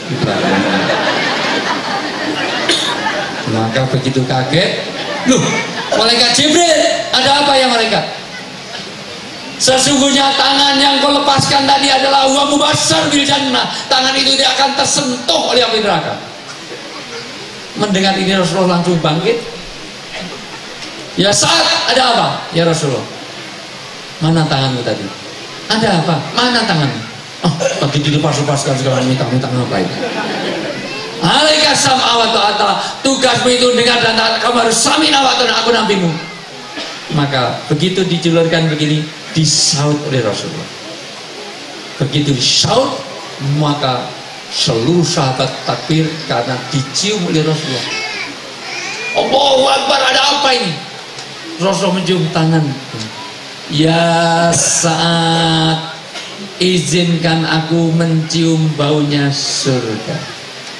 Maka begitu kaget, loh malaikat Jibril, ada apa ya malaikat? Sesungguhnya tangan yang kau lepaskan tadi adalah wa mubasysyar bil jannah. Tangan itu tidak akan tersentuh oleh api neraka. Mendengar ini Rasulullah langsung bangkit. Ya Sa'ad, ada apa? Ya Rasulullah, mana tanganmu tadi? Ada apa? Mana tanganmu? Oh, tadi dilepas-lepaskan sekarang, minta-minta ngapain? Alaika sam'a wa ta'ata, tugasmu itu dengar dan taat, kamu harus sami'na wa ta'ata, aku nabimu. Maka begitu dijulurkan begini, disaut oleh Rasulullah. Begitu disaut, maka seluruh sahabat takbir karena dicium oleh Rasulullah. Allahu Akbar, ada apa ini? Rasulullah mencium tangan. Ya Sa'ad, izinkan aku mencium baunya surga.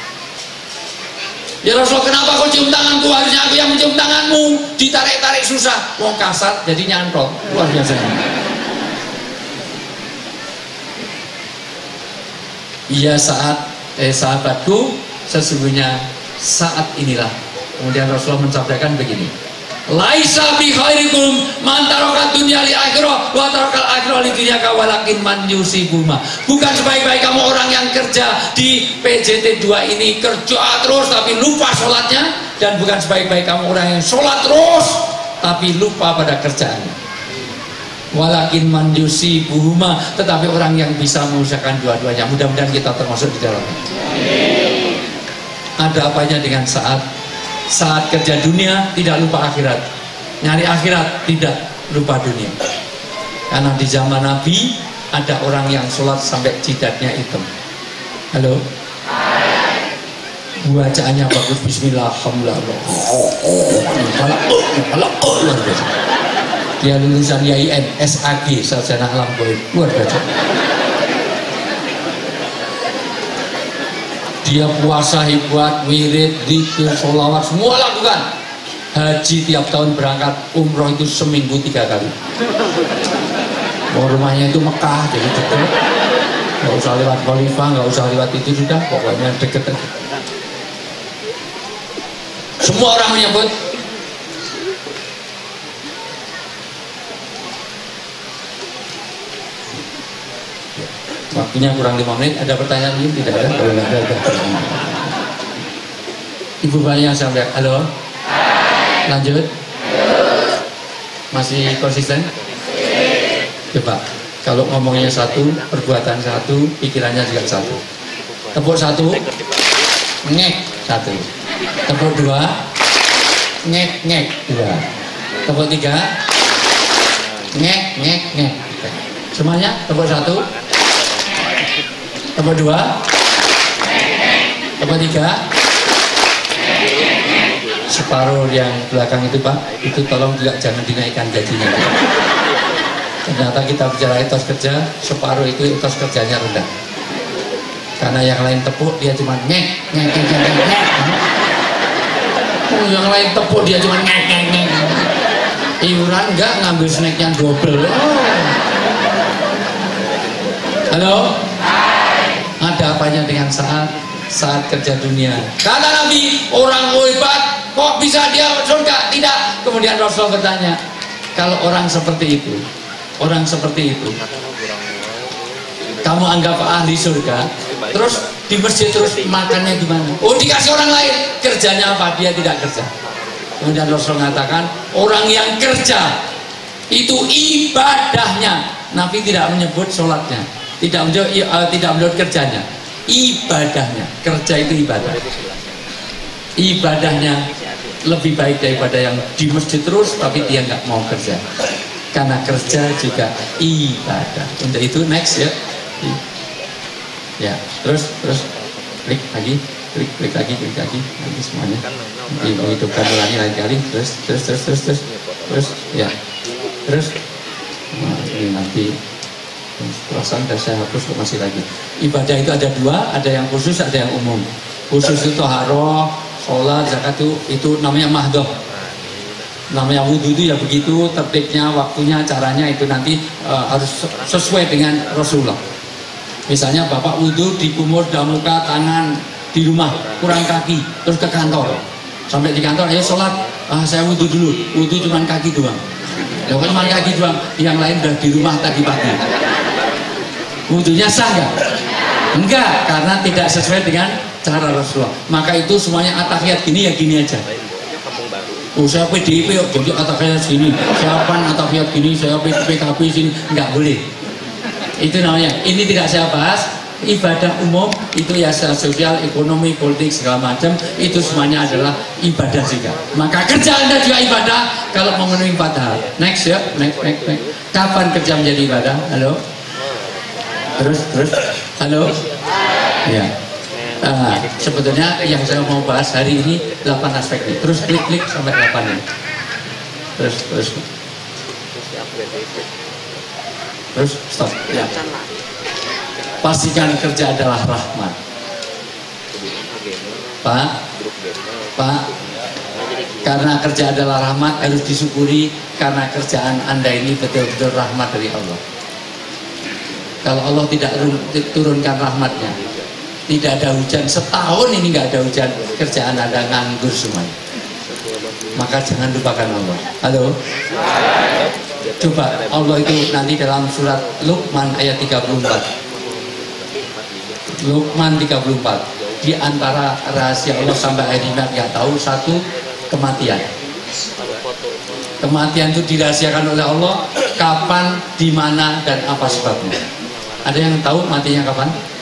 Ya Rasulullah, kenapa kau cium tanganku? Harusnya aku yang mencium tanganmu. Ditarik-tarik susah, wong kasar jadi nyantol. Luar biasa. Iya sahabatku, sesungguhnya saat inilah. Kemudian Rasulullah mensabdakan begini, laisa bi khairikum man taraka dunya li akhirah wa tarakal akhirah li dunyaka walakin man yusibuma. Bukan sebaik-baik kamu orang yang kerja di PJT 2 ini, kerja terus tapi lupa sholatnya, dan bukan sebaik-baik kamu orang yang sholat terus tapi lupa pada kerjaannya. walakin man yusibuhuma, tetapi orang yang bisa mengusahakan dua-duanya. Mudah-mudahan kita termasuk di dalamnya. Ada apanya dengan saat kerja dunia tidak lupa akhirat, nyari akhirat tidak lupa dunia. Karena di zaman Nabi ada orang yang sholat sampai jidatnya hitam. Halo, bacaannya bagus, bismillah, alhamdulillah, luar biasa. Dia lulusan YIN, SAG, sarjana alam goib, luar biasa. Dia puasa hebat, wirid, dzikir, sholawat, semua lakukan. Haji tiap tahun berangkat, umroh itu seminggu 3 kali. Rumahnya itu Mekah, jadi deket. Gak usah lewat Khalifah, gak usah lewat itu, sudah pokoknya deket. Semua orang menyebut. Waktunya kurang 5 menit. Ada pertanyaan ini? Tidak ada? Ada. Ibu banyak sampai. Halo? Lanjut? Masih konsisten? Coba. Kalau ngomongnya satu, perbuatan satu, pikirannya juga satu. Tepuk satu, ngek satu. Tepuk dua, ngek dua. Tepuk tiga, ngek. Semuanya tepuk satu, tepuk dua, tepuk tiga. Separuh yang belakang itu Pak, itu tolong juga jangan dinaikkan gajinya. Ternyata kita bicara etos kerja, separuh itu etos kerjanya rendah. Karena yang lain tepuk, dia cuma ngek. Yang lain tepuk, dia cuma ngek. Iuran enggak, ngambil snacknya double. Halo? Ada apanya dengan saat kerja dunia? Kata Nabi, orang hebat kok bisa dia surga? Tidak. Kemudian Rasulullah bertanya, kalau orang seperti itu, kamu anggap ahli surga, terus di masjid terus makannya gimana? Oh, dikasih orang lain. Kerjanya apa? Dia tidak kerja. Kemudian Rasul mengatakan, orang yang kerja itu ibadahnya. Nabi tidak menyebut sholatnya, tidak menyebut kerjanya, ibadahnya. Kerja itu ibadah. Ibadahnya lebih baik daripada yang di masjid terus tapi dia nggak mau kerja. Karena kerja juga ibadah. Untuk itu next ya. Ya, terus klik lagi nanti semuanya dihidupkan ulangi lain kali. Terus ya. Nah, ini nanti perasaan sudah saya hapus kok masih lagi. Ibadah itu ada 2, ada yang khusus, ada yang umum. Khusus itu taharah, sholat, zakat itu namanya mahdoh. Namanya wudhu itu ya begitu, tertibnya, waktunya, caranya itu nanti harus sesuai dengan Rasulullah. Misalnya bapak wudhu di kumur, damuka, tangan, di rumah, kurang kaki, terus ke kantor. Sampai di kantor, ayo sholat, saya wudhu dulu, wudhu cuma kaki doang. Ya cuma kaki doang, yang lain udah di rumah tadi pagi. Wudhunya sah nggak? Enggak, karena tidak sesuai dengan cara Rasulullah. Maka itu semuanya atahiyat gini ya gini aja. Oh, saya PDIP jadi atahiyat sini, saya PAN atahiyat gini, saya PKB sini, nggak boleh. Itu namanya. Ini tidak saya bahas. Ibadah umum itu ya sosial, ekonomi, politik segala macam, itu semuanya adalah ibadah juga. Maka kerja Anda juga ibadah kalau memenuhi 4 hal. Next ya, next. Kapan kerja menjadi ibadah? Halo. Terus, halo. Ya. Sebetulnya yang saya mau bahas hari ini 8 aspek ini. Terus klik sampai 8 ini. Terus stop. Ya. Pastikan kerja adalah rahmat. Pak, karena kerja adalah rahmat harus disyukuri, karena kerjaan Anda ini betul-betul rahmat dari Allah. Kalau Allah tidak turunkan rahmatnya, tidak ada hujan, setahun ini nggak ada hujan, kerjaan Anda nganggur semuanya. Maka jangan lupakan Allah. Halo? Coba Allah itu nanti dalam surat Luqman ayat 34. Luqman 34, di antara rahasia Allah sampai hari ini nggak tahu, 1 kematian. Kematian itu dirahasiakan oleh Allah, kapan, di mana, dan apa sebabnya. Ada yang tahu matinya kapan?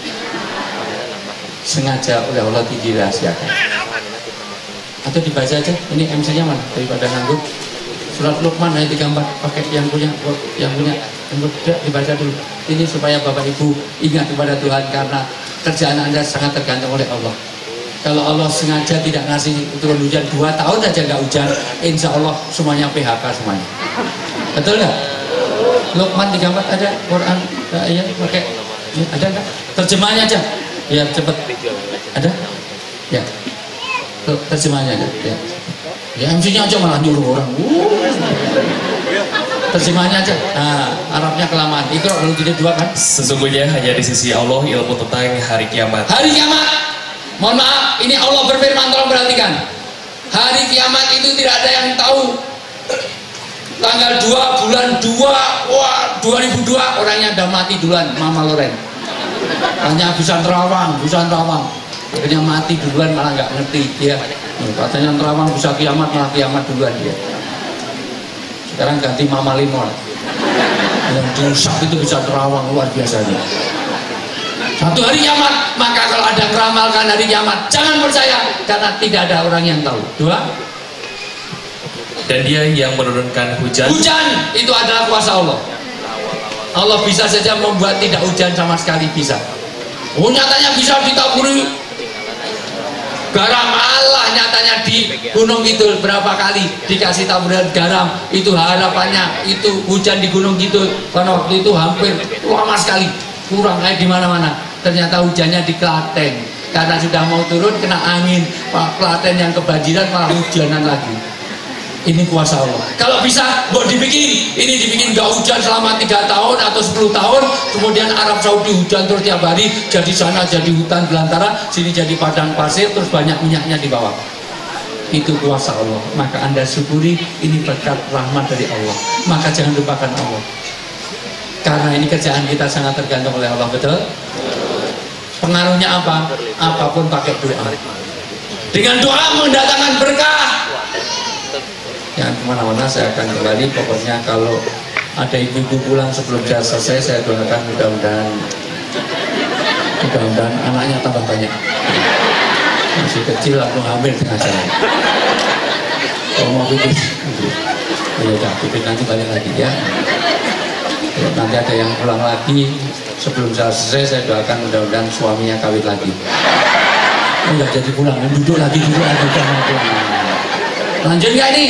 Sengaja oleh Allah dirahasiakan. Atau dibaca aja, ini MC-nya mana daripada nganggur. Surat Luqman ayat 34, pakai yang punya, yang tidak dibaca dulu. Ini supaya Bapak Ibu ingat kepada Tuhan, karena kerjaan Anda sangat tergantung oleh Allah. Kalau Allah sengaja tidak ngasih turun hujan 2 tahun aja nggak hujan, insya Allah semuanya PHK semuanya. Betul nggak? Luqman 34 ada Quran ayat pakai ada nggak? Terjemahnya aja. Ya cepet. Ada? Ya. Terjemahnya aja. Ya. Ya MC-nya aja malah nyuruh orang. Terjemahnya aja. Nah, Arabnya kelamaan. Iqra kalau tidak 2 kan? Sesungguhnya hanya di sisi Allah ilmu tentang hari kiamat. Hari kiamat. Mohon maaf, ini Allah berfirman, tolong perhatikan. Hari kiamat itu tidak ada yang tahu. Tanggal 2 bulan 2, wah 2002 orangnya udah mati duluan, Mama Loren. Hanya bisa terawang. Akhirnya mati duluan malah nggak ngerti dia. Katanya terawang bisa kiamat, malah kiamat duluan dia. Sekarang ganti Mama Limon. Yang diusap itu bisa terawang luar biasanya. Satu hari kiamat, maka kalau ada meramalkan hari kiamat, jangan percaya, karena tidak ada orang yang tahu. 2. Dan dia yang menurunkan hujan. Hujan itu adalah kuasa Allah. Allah bisa saja membuat tidak hujan sama sekali, bisa. Oh, nyatanya bisa ditaburi garam. Allah nyatanya di Gunung Kidul berapa kali dikasih taburan garam. Itu harapannya itu hujan di Gunung Kidul, karena waktu itu hampir lama sekali, kurang kayak di mana-mana. Ternyata hujannya di Klaten, karena sudah mau turun kena angin, Pak Klaten yang kebanjiran malah hujanan lagi. Ini kuasa Allah. Kalau bisa mau dibikin, ini dibikin gak hujan selama 3 tahun atau 10 tahun, kemudian Arab Saudi hujan terus tiap hari, jadi sana jadi hutan belantara, sini jadi padang pasir, terus banyak minyaknya di bawah. Itu kuasa Allah. Maka Anda syukuri, ini berkat rahmat dari Allah. Maka jangan lupakan Allah, karena ini kerjaan kita sangat tergantung oleh Allah. Betul? Pengaruhnya apa? Apapun pakai doa. Dengan doa mendatangkan berkah. Jangan kemana-mana, saya akan kembali. Pokoknya kalau ada ibu-ibu pulang sebelum saya selesai, saya doakan mudah-mudahan anaknya tambah banyak. Masih kecil aku hamil dengan saya. Kalau mau pipis, ya udah pipis nanti balik lagi ya. Kalau nanti ada yang pulang lagi sebelum saya selesai, saya doakan mudah-mudahan suaminya kawin lagi. Enggak jadi pulang, duduk lagi. Lanjut nggak ini?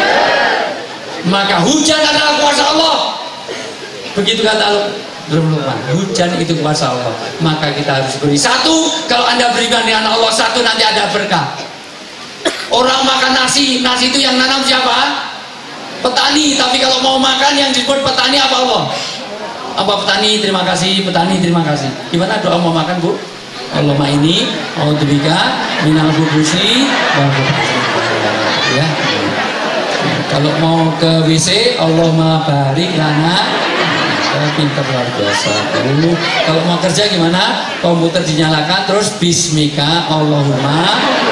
Maka hujan adalah kuasa Allah. Begitu kata Luqman, hujan itu kuasa Allah. Maka kita harus beri. 1, kalau Anda berikan dengan Allah, 1 nanti ada berkah. Orang makan nasi itu yang nanam siapa? Petani. Tapi kalau mau makan yang disebut petani apa Allah? Apa petani? Terima kasih. Petani terima kasih. Gimana doa mau makan, Bu? Allahumma ini a'udzubika minal khubuthi wal khaba'ith. Ya. Kalau mau ke WC, Allahumma barik lana. Pintar luar biasa. Dulu kalau mau kerja gimana? Komputer dinyalakan terus bismika Allahumma.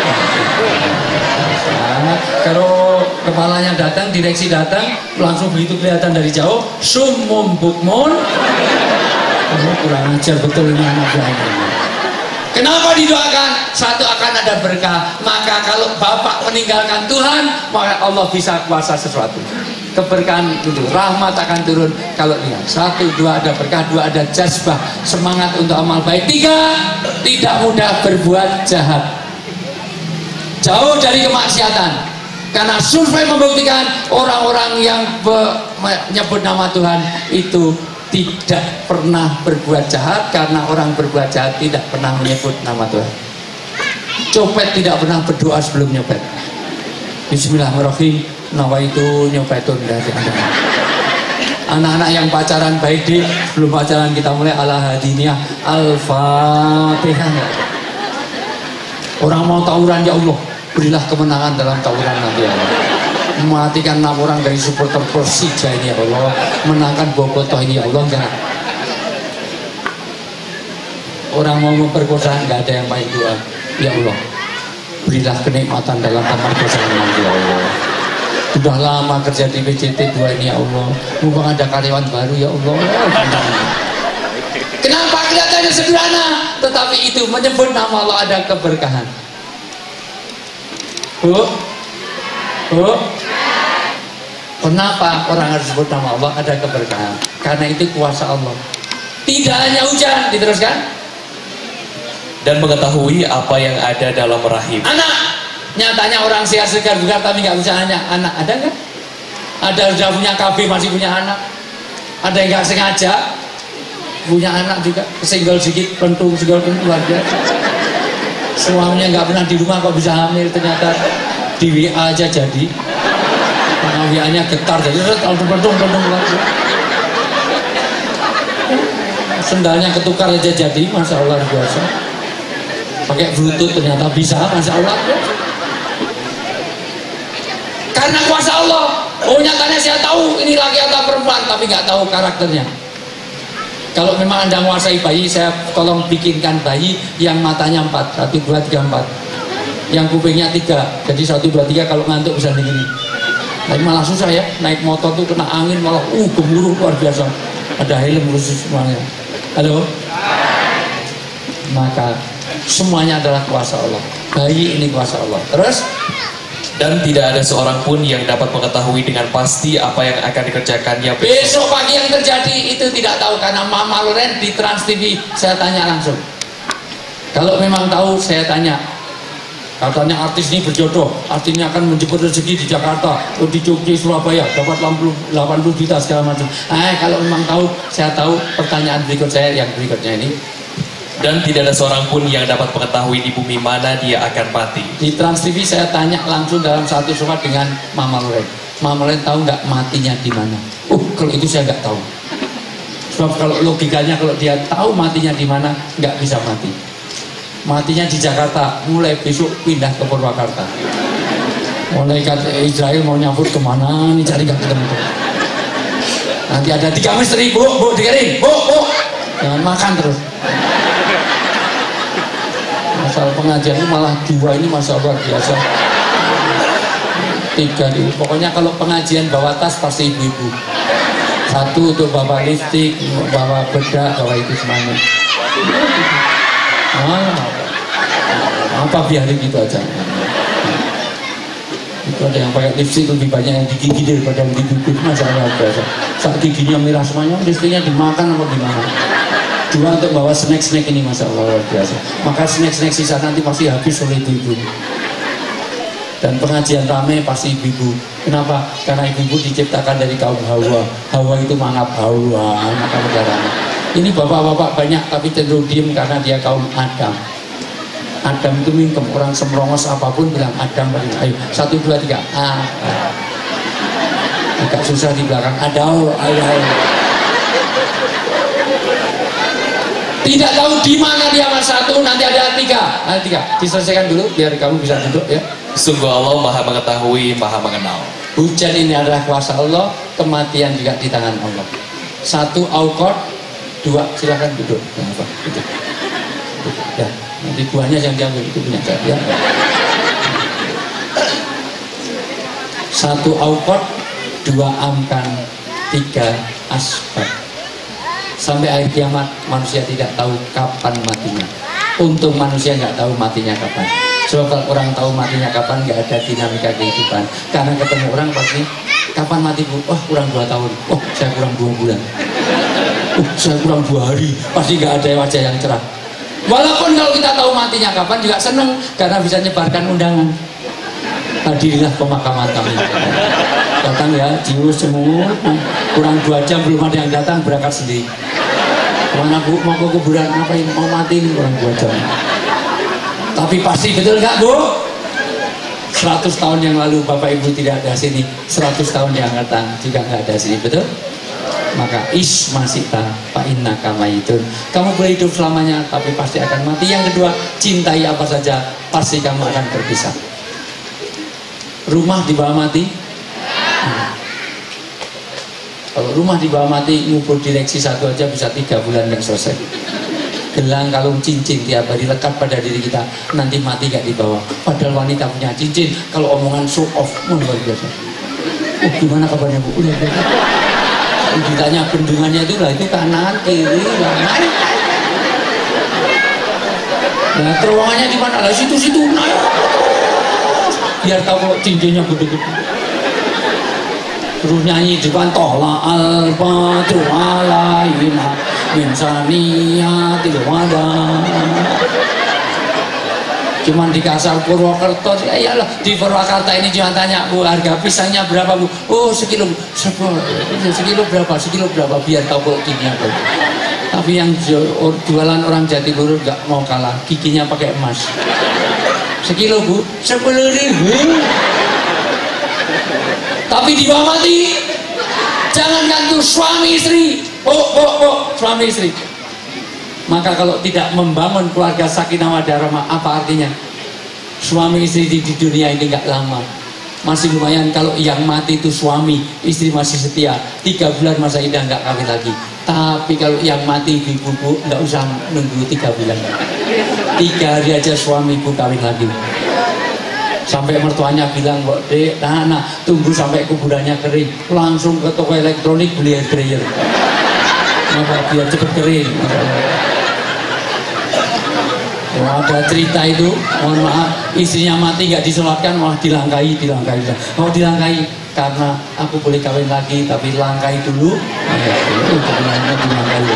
Kalau kepalanya datang, direksi datang, langsung begitu kelihatan dari jauh, summum bukmun. Kurang ajar betul ini anak buahnya. Kenapa didoakan? 1 akan ada berkah. Maka kalau Bapak meninggalkan Tuhan, maka Allah bisa kuasa sesuatu. Keberkahan itu, rahmat akan turun. Kalau dia 1, 2 ada berkah, 2 ada jazbah, semangat untuk amal baik. 3, tidak mudah berbuat jahat, jauh dari kemaksiatan. Karena survei membuktikan orang-orang yang menyebut nama Tuhan itu tidak pernah berbuat jahat, karena orang berbuat jahat tidak pernah menyebut nama Tuhan. Copet tidak pernah berdoa sebelum nyopet. Bismillahirrahmanirrahim, nawaitu nyopetun dari Anda. Anak-anak yang pacaran baik deh, sebelum pacaran kita mulai ala hadiniyah al-fatihah. Orang mau tawuran, ya Allah berilah kemenangan dalam tawuran nanti ya Allah. Mematikan 6 orang dari supporter Persija ini ya Allah, menangkan Bobotoh ini ya Allah. Jangan. Orang mau memperkosa nggak ada yang baik doa, ya Allah berilah kenikmatan dalam kamar kosan nanti ya Allah. Sudah lama kerja di PJT 2 ini ya Allah. Mumpung ada karyawan baru ya Allah. Kenapa kelihatannya sederhana, tetapi itu menyebut nama Allah ada keberkahan. Bu, kenapa orang harus sebut nama Allah ada keberkahan? Karena itu kuasa Allah. Tidak hanya hujan, diteruskan. Dan mengetahui apa yang ada dalam rahim. Anak. Nyatanya orang sehat segar juga tapi nggak bisa hanya anak, ada nggak? Ada sudah punya KB masih punya anak, ada yang nggak sengaja punya anak juga, kesenggol sedikit pentung segala luar biasa. Suaminya nggak pernah di rumah kok bisa hamil, ternyata di WA aja jadi, karena WA-nya getar jadi pentung luar biasa. Sendalnya ketukar aja jadi, masya Allah biasa. Pakai bluetooth ternyata bisa, masya Allah. Karena kuasa Allah. Oh nyatanya saya tahu ini laki atau perempuan, tapi nggak tahu karakternya. Kalau memang Anda menguasai bayi, saya tolong bikinkan bayi yang matanya 4, 1, 2, 3, 4, yang kupingnya 3, jadi 1, 2, 3 kalau ngantuk bisa begini. Tapi malah susah ya, naik motor tuh kena angin malah gemuruh luar biasa. Ada helm khusus semuanya. Halo? Maka semuanya adalah kuasa Allah. Bayi ini kuasa Allah. Terus? Dan tidak ada seorang pun yang dapat mengetahui dengan pasti apa yang akan dikerjakannya besok pagi. Yang terjadi itu tidak tahu, karena Mama Loren di Trans TV saya tanya langsung. Kalau memang tahu saya tanya, katanya artis ini berjodoh, artinya akan menjemput rezeki di Jakarta, di Jogja, Surabaya, dapat 80 juta segala macam. Kalau memang tahu, saya tahu. Pertanyaan berikut saya yang berikutnya ini. Dan tidak ada seorang pun yang dapat mengetahui di bumi mana dia akan mati. Di Trans TV saya tanya langsung dalam satu surat dengan Mama Loren. Mama Loren tahu nggak matinya di mana? Kalau itu saya nggak tahu. Sebab kalau logikanya kalau dia tahu matinya di mana, nggak bisa mati. Matinya di Jakarta, mulai besok pindah ke Purwakarta. Malaikat Israel mau nyambut kemana? Nih cari nggak ketemu. Nanti ada 3 misteri, bu dikirim, bu, jangan makan terus. Masalah pengajian itu malah 2 ini masya Allah biasa. 3 nih. Pokoknya kalau pengajian bawa tas pasti ibu-ibu. 1 untuk bawa lipstik, bawa bedak, bawa itu semuanya. Apa biarin gitu aja. Itu ada yang pakai lipstik lebih banyak yang di gigi daripada yang di bibir, masya Allah biasa. Saat giginya merah semuanya, listriknya dimakan apa gimana? 2 untuk bawa snack ini, masya Allah luar biasa. Maka snack sisa nanti pasti habis oleh ibu-ibu. Dan pengajian rame pasti ibu-ibu. Kenapa? Karena ibu-ibu diciptakan dari kaum Hawa. Hawa itu mangap Hawa, maka negaranya. Ini bapak-bapak banyak tapi cenderung diem karena dia kaum Adam. Adam itu mingkem, orang semrongos apapun bilang Adam. Ayo 1, 2, 3. Agak susah di belakang. Ayo. Tidak tahu di mana dia, Mas. 1, nanti ada 3. Ada 3. Diselesaikan dulu biar kamu bisa duduk ya. Sungguh Allah Maha mengetahui, Maha mengenal. Hujan ini adalah kuasa Allah, kematian juga di tangan Allah. 1 aukot, 2 silakan duduk. Duduk. Ya, nanti buahnya yang diambil itu punya saya ya. 1 aukot, 2 amkan, 3 asbab. Sampai akhir kiamat manusia tidak tahu kapan matinya. Untung manusia nggak tahu matinya kapan. Sebab kalau orang tahu matinya kapan, nggak ada dinamika kehidupan. Karena ketemu orang pasti, kapan mati bu? Kurang 2 tahun. Saya kurang 2 bulan. Saya kurang 2 hari. Pasti nggak ada wajah yang cerah. Walaupun kalau kita tahu matinya kapan juga seneng, karena bisa nyebarkan undangan. Hadirilah pemakaman kami. Datang ya, jiwa semua. Kurang 2 jam belum ada yang datang, berangkat sendiri. Mana bu, mau ke kuburan, ngapain? Mau mati ini kurang 2 jam. Tapi pasti betul nggak bu? 100 tahun yang lalu bapak ibu tidak ada sini, 100 tahun yang akan datang juga nggak ada sini, betul? Maka masih Pak Inna Kamaitun. Kamu boleh hidup selamanya, tapi pasti akan mati. Yang kedua, cintai apa saja, pasti kamu akan berpisah. Rumah dibawa mati. Kalau rumah dibawa mati, ngumpul direksi 1 aja bisa 3 bulan dan selesai. Gelang, kalung, cincin tiap hari lekat pada diri kita, nanti mati gak dibawa. Padahal wanita punya cincin, kalau omongan show off luar biasa. Oh, gimana kabarnya Bu? Udah. Ditanya bendungannya itu lah, itu kanan kiri kanan. Nah, terowongannya di mana? Lah situ-situ. Nah, biar tahu kalau cincinnya gede-gede. Terus nyanyi di depan tola al-fatu alaina min saniyatil wada. Cuman di Kasar Purwokerto, ya lah di Purwakarta ini cuma tanya, Bu, harga pisangnya berapa, Bu? Oh, sekilo berapa? Sekilo berapa? Biar tahu kok giginya apa. Tapi yang jualan orang Jatiluhur nggak mau kalah, giginya pakai emas. Sekilo, Bu? 10.000. Tapi di bawah mati, jangan gantung suami istri. Oh, suami istri. Maka kalau tidak membangun keluarga sakinah mawaddah rahmah, apa artinya? Suami istri di dunia ini nggak lama. Masih lumayan kalau yang mati itu suami, istri masih setia. 3 bulan masa indah nggak kawin lagi. Tapi kalau yang mati ibu nggak usah nunggu 3 bulan. 3 hari aja suami ibu kawin lagi. Sampai mertuanya bilang, kok Dek, nah tunggu sampai kuburannya kering, langsung ke toko elektronik beli hair dryer. Maka biar cepet kering. Ada cerita itu, mohon maaf, istrinya mati nggak disolatkan, malah dilangkai. Mau dilangkai karena aku boleh kawin lagi, tapi langkai dulu. Dilangkai.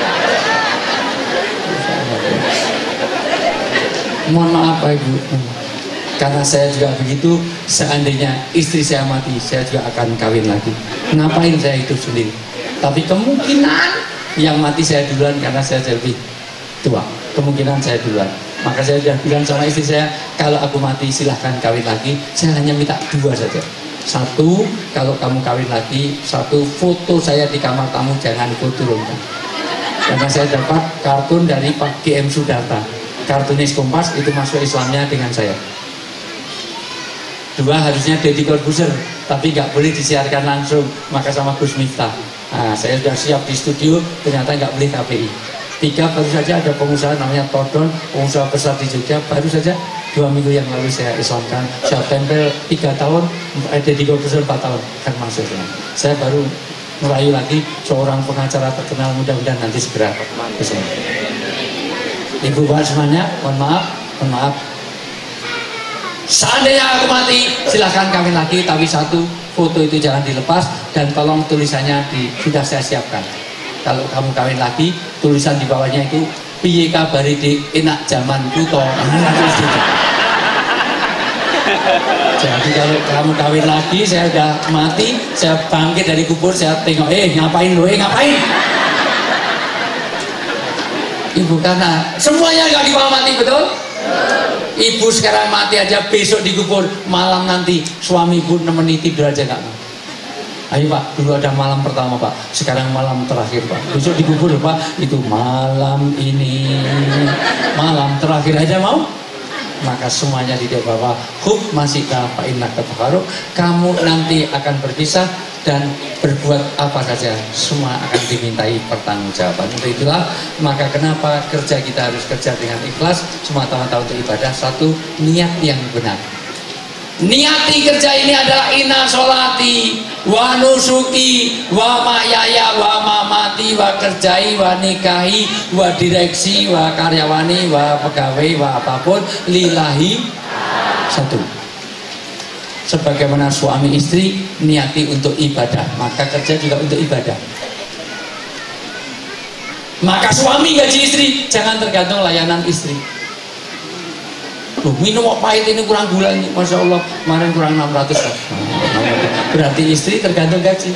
Mohon maaf Pak Ibu, karena saya juga begitu. Seandainya istri saya mati, saya juga akan kawin lagi. Ngapain saya hidup sendiri? Tapi kemungkinan yang mati saya duluan karena saya lebih tua. Kemungkinan saya duluan. Maka saya sudah bilang sama istri saya, kalau aku mati silahkan kawin lagi. Saya hanya minta 2 saja. 1, kalau kamu kawin lagi, 1 foto saya di kamar tamu jangan kau turunkan. Karena saya dapat kartun dari Pak GM Sudarta, kartunis Kompas, itu masuk Islamnya dengan saya. 2, harusnya Deddy Corbuzier, tapi nggak boleh disiarkan langsung, maka sama Gus Miftah. Nah, saya sudah siap di studio, ternyata nggak boleh KPI. 3, baru saja ada pengusaha namanya Todon, pengusaha besar di Jogja, baru saja 2 minggu yang lalu saya Islamkan. Saya tempel 3 tahun, Deddy Corbuzier 4 tahun kan masuk. Saya baru merayu lagi seorang pengacara terkenal, mudah-mudahan nanti segera ke sini. Ibu bapak semuanya, mohon maaf. Seandainya aku mati, silahkan kawin lagi, tapi 1, foto itu jangan dilepas, dan tolong tulisannya sudah saya siapkan. Kalau kamu kawin lagi, tulisan di bawahnya itu piye kabari di enak zaman kuto. Jadi kalau kamu kawin lagi, saya udah mati, saya bangkit dari kubur, saya tengok, ngapain lo, ngapain? Ibu, karena semuanya gak dibawa mati, betul? Ibu sekarang mati aja, besok dikubur, malam nanti suami ibu nemeni tidur aja gak mau. Ayo Pak, dulu ada malam pertama Pak, sekarang malam terakhir Pak. Besok dikubur Pak, itu malam ini, malam terakhir aja mau. Maka semuanya di bawah hub masih Pak Inna Ketuharu. Kamu nanti akan berpisah dan berbuat apa saja, semua akan dimintai pertanggungjawaban. Untuk itulah, maka kenapa kerja kita harus kerja dengan ikhlas, semata-mata untuk ibadah. 1, niat yang benar. Niati kerja ini adalah inna sholati wa nusuki wa ma'yaya wa mamati wa kerjai wa nikahi wa direksi wa karyawani wa pegawai wa apapun lillahi. 1, sebagaimana suami istri niati untuk ibadah, maka kerja juga untuk ibadah. Maka suami gaji istri jangan tergantung layanan istri. Minum pahit ini kurang gula ini, Masya Allah, kemarin kurang 600 kan? Berarti istri tergantung gaji.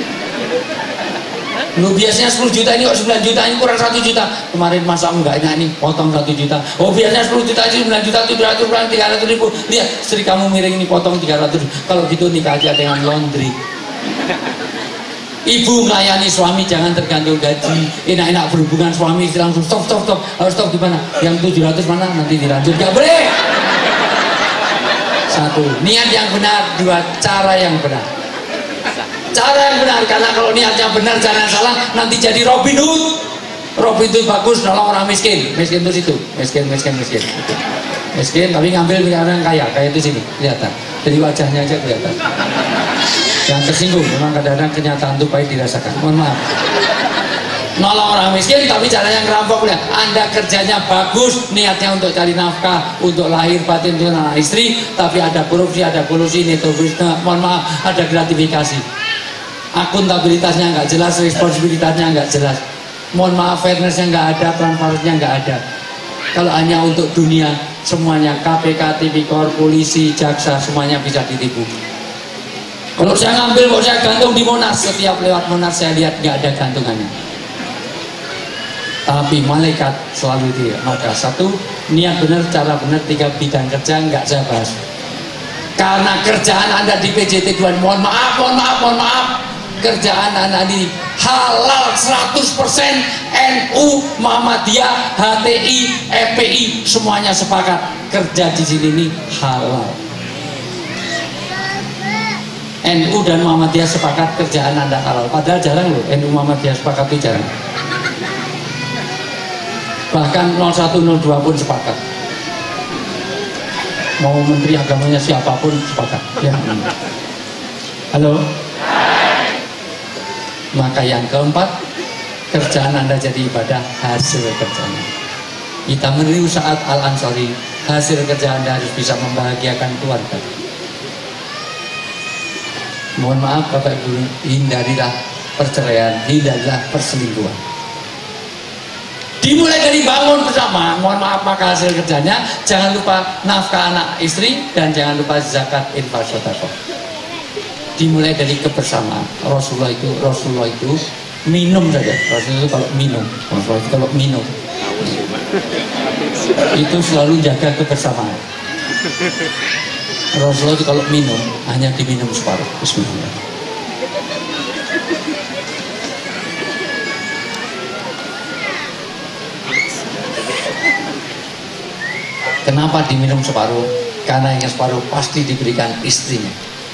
Lu biasanya 10 juta ini kok 9 juta, ini kurang 1 juta. Kemarin masa enggaknya nih potong 1 juta. Oh biasanya 10 juta ini 9 juta 700 kurang 300 ribu. Lihat istri kamu miring ini potong 300. Kalau gitu nikah aja dengan laundry. Ibu melayani suami jangan tergantung gaji. Enak-enak berhubungan suami istri langsung stop. Harus stop di mana? Yang 700 mana? Nanti dilanjut. Gak boleh. 1, niat yang benar. 2, cara yang benar. Cara yang benar, karena kalau niatnya benar jangan salah, nanti jadi Robin Hood. Robin Hood bagus nolong orang miskin. Miskin itu situ. Miskin. Miskin tapi ngambil orang kaya. Kaya itu sini kelihatan. Dari wajahnya aja kelihatan. Jangan tersinggung, memang kadang-kadang kenyataan itu pahit dirasakan. Mohon maaf. Nolong orang miskin tapi caranya ngerampok. Anda kerjanya bagus, niatnya untuk cari nafkah, untuk lahir batin untuk anak istri, tapi ada korupsi, nepotisme, mohon maaf, ada gratifikasi. Akuntabilitasnya nggak jelas, responsibilitasnya nggak jelas. Mohon maaf, fairnessnya nggak ada, transparansinya nggak ada. Kalau hanya untuk dunia, semuanya KPK, Tipikor, polisi, jaksa, semuanya bisa ditipu. Kalau saya ngambil, kalau saya gantung di Monas, setiap lewat Monas saya lihat nggak ada gantungannya. Tapi malaikat selalu dia. Maka satu, niat benar, cara benar, 3 bidang kerja nggak saya bahas. Karena kerjaan Anda di PJT Tuhan, mohon maaf, kerjaan Anda di halal 100%, NU, Muhammadiyah, HTI, FPI, semuanya sepakat kerja di sini ini halal. NU dan Muhammadiyah sepakat kerjaan Anda halal. Padahal jarang loh NU Muhammadiyah sepakat, itu jarang. Bahkan 0102 pun sepakat. Mau menteri agamanya siapapun sepakat. Ya. Halo. Maka yang keempat, kerjaan Anda jadi ibadah, hasil kerjaan. Kita meniru saat Al-Ansari, hasil kerja Anda harus bisa membahagiakan keluarga. Mohon maaf Bapak Ibu, hindarilah perceraian, hindarilah perselingkuhan. Dimulai dari bangun bersama, mohon maaf, maka hasil kerjanya jangan lupa nafkah anak istri dan jangan lupa zakat, infak, sedekah. Dimulai dari kebersamaan. Rasulullah itu minum saja. Rasulullah itu kalau minum itu selalu jaga kebersamaan. Rasulullah itu kalau minum hanya diminum separuh. Bismillah. Kenapa diminum separuh? Karena yang separuh pasti diberikan istrinya.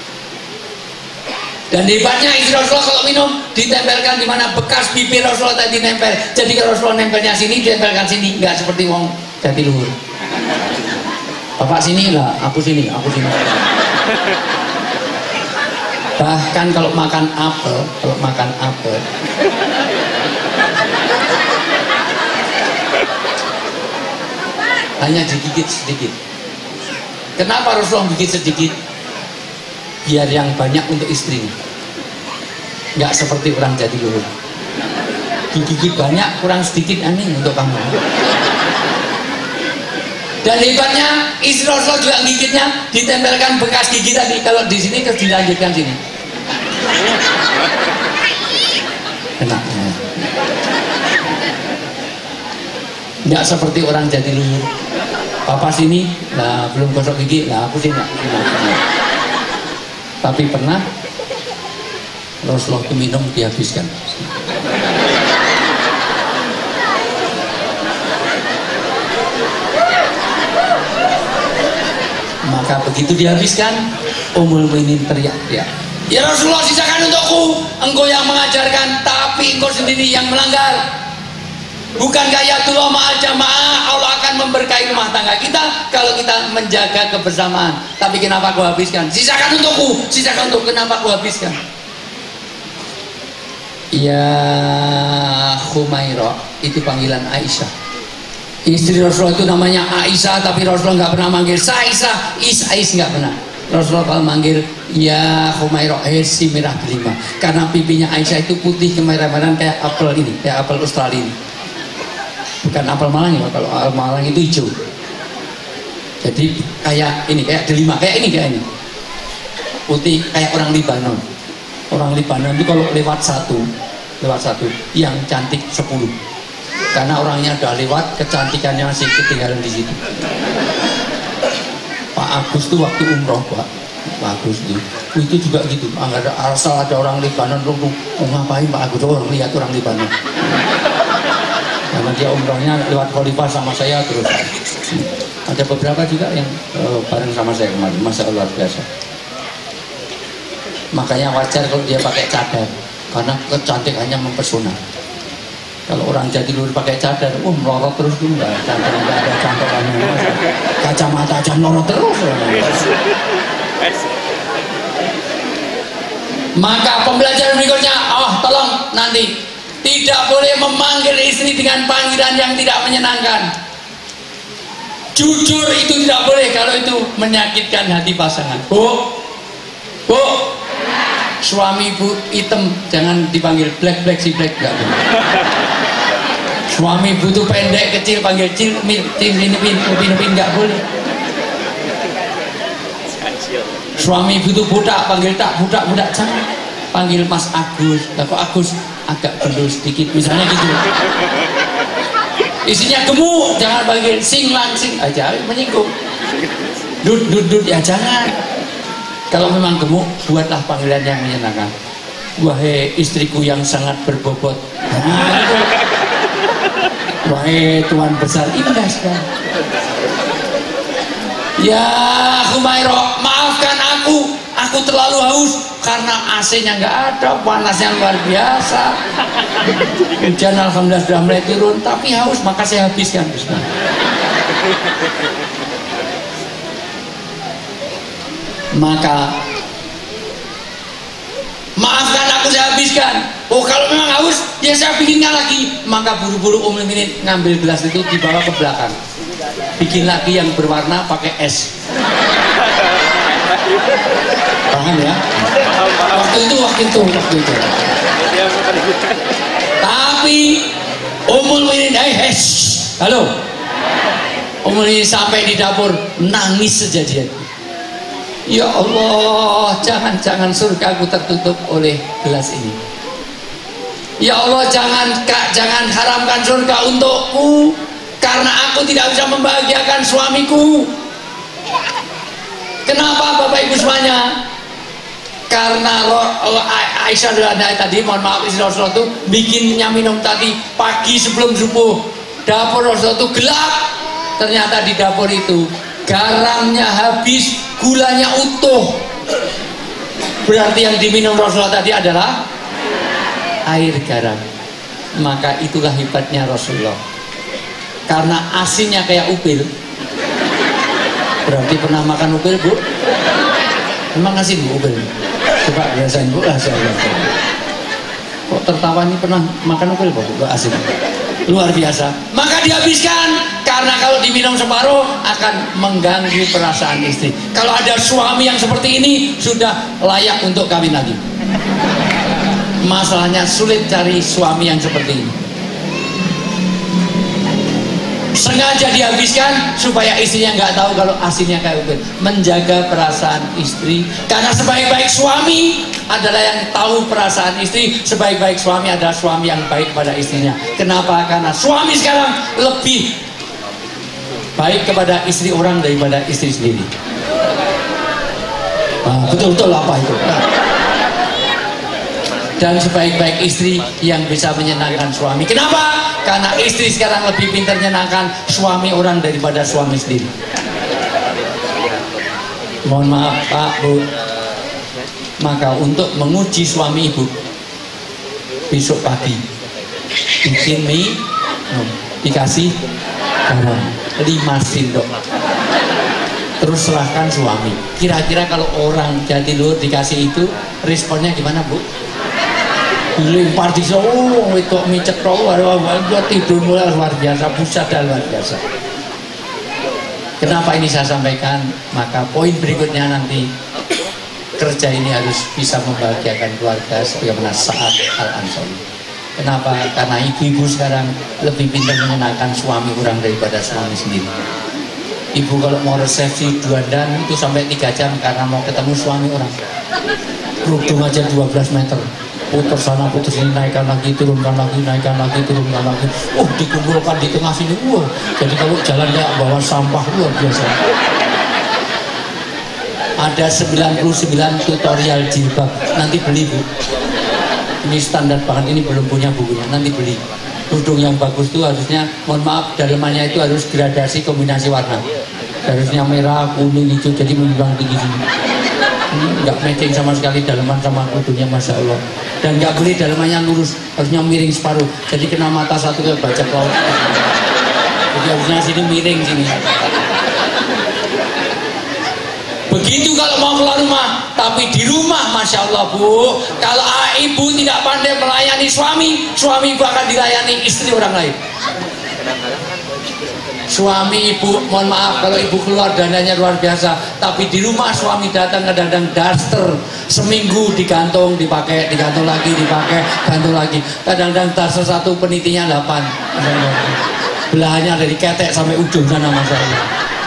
Dan hebatnya istri Rasulullah kalau minum ditempelkan di mana bekas bibir Rasulullah tadi nempel. Jadi kalau Rasulullah nempelnya sini, ditempelkan sini, nggak seperti wong jati luhur. Bapak sini lah, aku sini. Bahkan kalau makan apel, hanya digigit sedikit. Kenapa Rasulullah gigit sedikit? Biar yang banyak untuk istrinya. Nggak seperti orang jatiluhur. Digigit banyak, kurang sedikit, aneh untuk kamu. Dan hebatnya istri Rasulullah juga gigitnya ditempelkan bekas gigi tadi. Kalau di sini terus dilanjutkan sini. Enak. Nggak seperti orang jatiluhur. Papa sini, nah belum gosok gigi, nah aku sini. Tapi pernah Rasulullah itu minum dihabiskan. Maka begitu dihabiskan, Ummul Mukminin teriak-teriak, ya Rasulullah, sisakan untukku, engkau yang mengajarkan tapi engkau sendiri yang melanggar. Bukankah ya Allah ma'al jamaah, Allah akan memberkahi rumah tangga kita kalau kita menjaga kebersamaan. Tapi kenapa aku habiskan? Sisakan untukku, kenapa aku habiskan? Ya Khumairah, itu panggilan Aisyah. Istri Rasulullah itu namanya Aisyah, tapi Rasulullah nggak pernah manggil Aisyah, Is nggak pernah. Rasulullah kalau manggil ya Khumairah, si merah delima. Karena pipinya Aisyah itu putih kemerah-merahan kayak apel ini, kayak apel Australia ini. Bukan apel Malang ya, kalau apel Malang itu hijau. Jadi kayak ini, kayak delima, kayak ini putih kayak orang Libanon. Orang Libanon itu kalau lewat satu yang cantik 10. Karena orangnya udah lewat, kecantikannya masih ketinggalan di situ. Pak Agus tuh waktu umroh, Pak Agus itu juga gitu. Asal ada orang Libanon, ngapain Pak Agus? Orang lihat orang Libanon. Karena dia umrohnya lewat Khalifah sama saya terus. Ada beberapa juga yang bareng sama saya kemarin, Masya Allah, luar biasa. Makanya wajar kalau dia pakai cadar, karena kecantikannya mempesona. Kalau orang jatiluhur pakai cadar, melorot terus tuh, nggak ada cantokannya. Kacamata aja melorot terus. Maka pembelajaran berikutnya, tolong nanti tidak boleh memanggil istri dengan panggilan yang tidak menyenangkan. Jujur itu tidak boleh kalau itu menyakitkan hati pasangan. Bu, suami ibu hitam jangan dipanggil black si black, enggak boleh. Suami ibu tuh pendek kecil panggil upin enggak boleh. Suami ibu tuh budak panggil budak jangan. Panggil Mas Agus. Lah kok Agus agak gendut sedikit misalnya gitu. Isinya gemuk, jangan panggil sing langsing aja menyinggung. Dud ya jangan. Kalau memang gemuk, buatlah panggilan yang menyenangkan. Wahai istriku yang sangat berbobot. Wahai tuan besar indah sekali. Ya Humairo, maafkan aku terlalu haus karena AC-nya nggak ada, panasnya luar biasa. Hujan alhamdulillah sudah mulai turun, tapi haus maka saya habiskan. Maka maafkan aku, saya habiskan. Kalau memang haus ya saya bikinkan lagi. Maka buru-buru Mukminin ngambil gelas itu dibawa ke belakang, bikin lagi yang berwarna pakai es. Paham ya? Waktu itu. Tapi Ummul Mukminin, halo. Ummul Mukminin sampai di dapur nangis sejadian. Ya Allah, jangan surgaku tertutup oleh gelas ini. Ya Allah, jangan haramkan surga untukku karena aku tidak bisa membahagiakan suamiku. Kenapa Bapak Ibu semuanya? Karena Aisyah tadi, mohon maaf, istri Rasulullah itu bikinnya minum tadi pagi sebelum subuh. Dapur Rasulullah itu gelap. Ternyata di dapur itu garamnya habis, gulanya utuh. Berarti yang diminum Rasulullah tadi adalah air garam. Maka itulah hebatnya Rasulullah. Karena asinnya kayak upil. Berarti pernah makan upil, Bu? Memang asin, Bu, upil? Coba biasain, Bu, lah saya. Kok tertawa ini pernah makan upil, Bu? Asin. Luar biasa. Maka dihabiskan. Karena kalau diminum separuh akan mengganggu perasaan istri. Kalau ada suami yang seperti ini, sudah layak untuk kawin lagi. Masalahnya sulit cari suami yang seperti ini. Sengaja dihabiskan supaya istrinya nggak tahu kalau asinnya kayak upil. Menjaga perasaan istri. Karena sebaik-baik suami adalah yang tahu perasaan istri. Sebaik-baik suami adalah suami yang baik pada istrinya. Kenapa? Karena suami sekarang lebih baik kepada istri orang daripada istri sendiri. Betul-betul apa itu? Dan sebaik-baik istri yang bisa menyenangkan suami. Kenapa? Karena istri sekarang lebih pintar menyenangkan suami orang daripada suami sendiri. Mohon maaf Pak, Bu. Maka untuk menguji suami ibu, besok pagi bikin mie, dikasih garam 5 sendok, terus serahkan suami. Kira-kira kalau orang Jatiluhur dikasih itu, responnya gimana, Bu? Lempar di sana, itu micet tahu, tidur mulai luar biasa, pusat dan luar biasa. Kenapa ini saya sampaikan? Maka poin berikutnya nanti, kerja ini harus bisa membahagiakan keluarga sebagaimana Sa'ad Al-Ansori. Kenapa? Karena ibu-ibu sekarang lebih pintar menyenangkan suami orang daripada suami sendiri. Ibu kalau mau resepsi dandan itu sampai 3 jam karena mau ketemu suami orang. Kerudung aja 12 meter. Putar sana putar sini, naikkan lagi, turunkan lagi, naikkan lagi, turunkan lagi. Dikumpulkan di tengah sini. Jadi kalau jalan kayak bawa sampah luar biasa. Ada 99 tutorial jilbab. Nanti beli, Bu. Ini standar banget, ini belum punya bukunya. Nanti beli. Kerudung yang bagus itu harusnya, mohon maaf, dalamannya itu harus gradasi kombinasi warna. Harusnya merah, kuning, hijau, jadi menjulang tinggi sini. Nggak matching sama sekali dalaman sama kerudungnya, Masya Allah. Dan nggak boleh dalamannya lurus, harusnya miring separuh. Jadi kena mata satu ke bajak laut. Jadi harusnya sini miring sini. Begitu kalau mau keluar rumah, tapi di rumah, Masya Allah Bu, kalau ibu tidak pandai melayani suami, suami ibu akan dilayani istri orang lain. Suami ibu, mohon maaf kalau ibu keluar dananya luar biasa, tapi di rumah suami datang kadang-kadang daster seminggu digantung, dipakai, digantung lagi, dipakai, gantung lagi. Kadang-kadang daster satu penitinya 8, belahannya dari ketek sampai ujung sana masalahnya.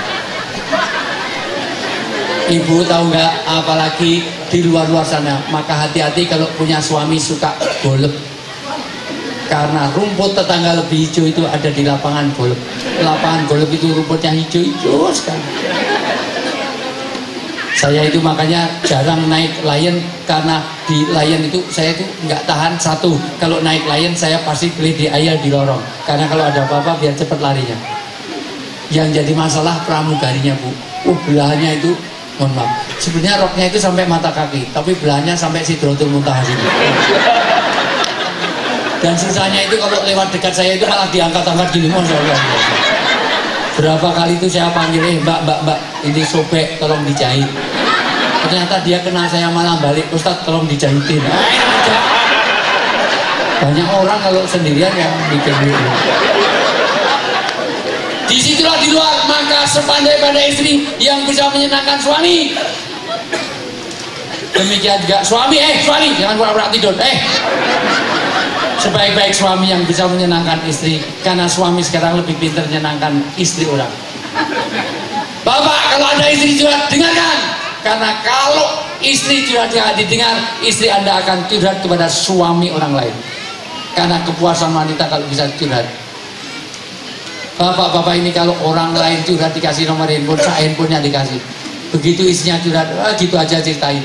Ibu tahu nggak, apalagi di luar-luar sana, maka hati-hati kalau punya suami suka golep. Karena rumput tetangga lebih hijau itu ada di lapangan golf. Lapangan golf itu rumputnya hijau-hijau sekali. Saya itu makanya jarang naik Lion, karena di Lion itu saya itu nggak tahan satu. Kalau naik Lion saya pasti beli di ayah di lorong. Karena kalau ada apa-apa biar cepat larinya. Yang jadi masalah pramugarinya Bu. Belahannya itu, mohon maaf. Sebenarnya roknya itu sampai mata kaki, tapi belahannya sampai Sidratul Muntaha sini. Dan susahnya itu kalau lewat dekat saya itu malah diangkat-angkat gini, Masya Allah. Berapa kali itu saya panggil, mbak, ini sobek, tolong dijahit. Ternyata dia kenal saya malah balik, Ustadz tolong dijahitin. Banyak orang kalau sendirian yang bikin gitu. Disitulah di luar, maka sepandai-pandai istri yang bisa menyenangkan suami. Demikian juga suami, suami jangan pura-pura tidur, sebaik-baik suami yang bisa menyenangkan istri, karena suami sekarang lebih pintar menyenangkan istri orang. Bapak, kalau ada istri curhat, dengarkan, karena kalau istri curhat tidak didengar, istri Anda akan curhat kepada suami orang lain. Karena kepuasan wanita kalau bisa curhat. Bapak-bapak ini kalau orang lain curhat dikasih nomor handphone, handphonenya dikasih. Begitu istrinya curhat, gitu aja ceritain.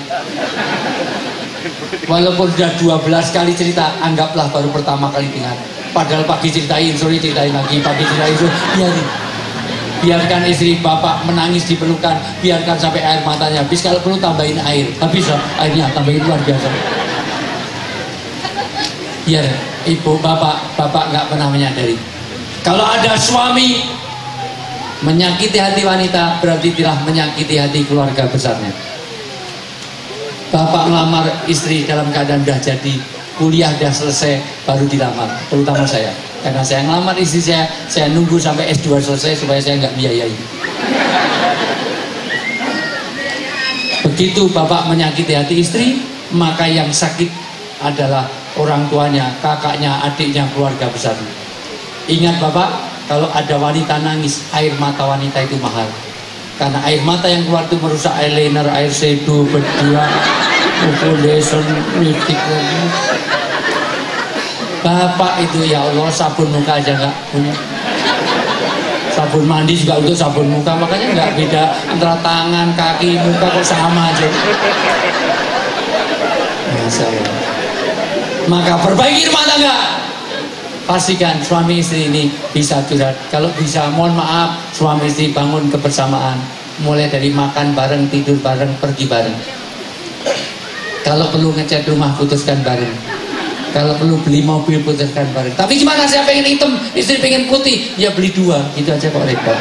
Walaupun sudah 12 kali cerita, anggaplah baru pertama kali dengar. Padahal pagi ceritain, sore ceritain lagi, pagi ceritain, sore. Biarkan istri bapak menangis di pelukan, biarkan sampai air matanya habis. Kalau perlu tambahin air, habis airnya, tambahin luar biasa. Biar ibu, bapak nggak pernah menyadari. Kalau ada suami menyakiti hati wanita, berarti telah menyakiti hati keluarga besarnya. Bapak melamar istri dalam keadaan dah jadi, kuliah dah selesai, baru dilamar, terutama saya. Karena saya ngelamar istri saya nunggu sampai S2 selesai supaya saya nggak biayai. Begitu bapak menyakiti hati istri, maka yang sakit adalah orang tuanya, kakaknya, adiknya, keluarga besar. Ingat bapak, kalau ada wanita nangis, air mata wanita itu mahal. Karena air mata yang keluar itu merusak eyeliner, air shadow, berdua, foundation, lipstick. Bapak itu ya Allah, sabun muka aja nggak punya. Sabun mandi juga untuk sabun muka, makanya nggak beda antara tangan, kaki, muka kok sama aja. Masya Allah. Maka perbaiki rumah tangga. Pastikan suami istri ini bisa curhat. Kalau bisa, mohon maaf, suami istri bangun kebersamaan. Mulai dari makan bareng, tidur bareng, pergi bareng. Kalau perlu ngecat rumah, putuskan bareng. Kalau perlu beli mobil, putuskan bareng. Tapi gimana, saya pengen hitam, istri pengen putih, ya beli dua, gitu aja kok repot.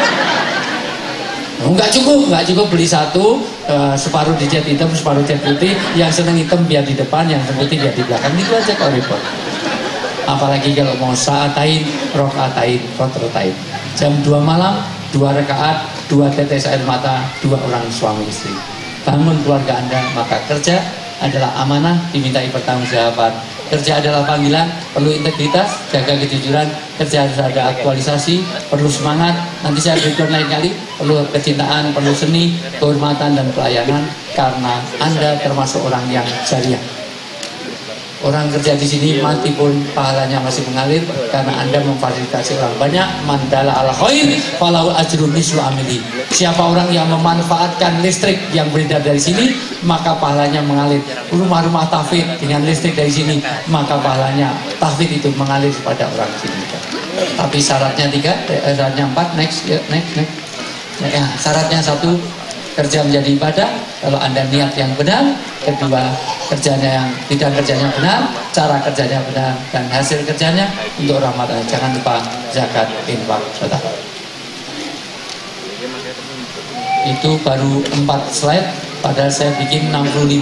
Enggak cukup beli satu, separuh dicat hitam, separuh cat putih. Yang seneng hitam biar di depan, yang putih biar di belakang, gitu aja kok repot. Apalagi kalau mau sa'atain, rok'atain, rotrotain. Jam 2 malam, 2 rakaat, 2 tetes air mata, 2 orang suami istri. Bangun keluarga Anda, maka kerja adalah amanah, dimintai pertanggungjawaban. Kerja adalah panggilan, perlu integritas, jaga kejujuran. Kerja harus ada aktualisasi, perlu semangat. Nanti saya berikan lain kali, perlu kecintaan, perlu seni, kehormatan dan pelayanan. Karena Anda termasuk orang yang jariah. Orang kerja di sini mati pun pahalanya masih mengalir karena Anda memfasilitasi orang banyak. Mandala ala khair falahu ajrun mislu amili. Siapa orang yang memanfaatkan listrik yang beredar dari sini, maka pahalanya mengalir. Rumah-rumah tahfidz dengan listrik dari sini, maka pahalanya tahfidz itu mengalir kepada orang sini. Tapi syaratnya 3, syaratnya 4, next. Ya, syaratnya 1, kerja menjadi ibadah. Kalau Anda niat yang benar. Kedua, kerjanya benar, cara kerjanya benar, dan hasil kerjanya untuk rahmat. Jangan lupa zakat, infak, sedekah. itu baru 4 slide, padahal saya bikin 65.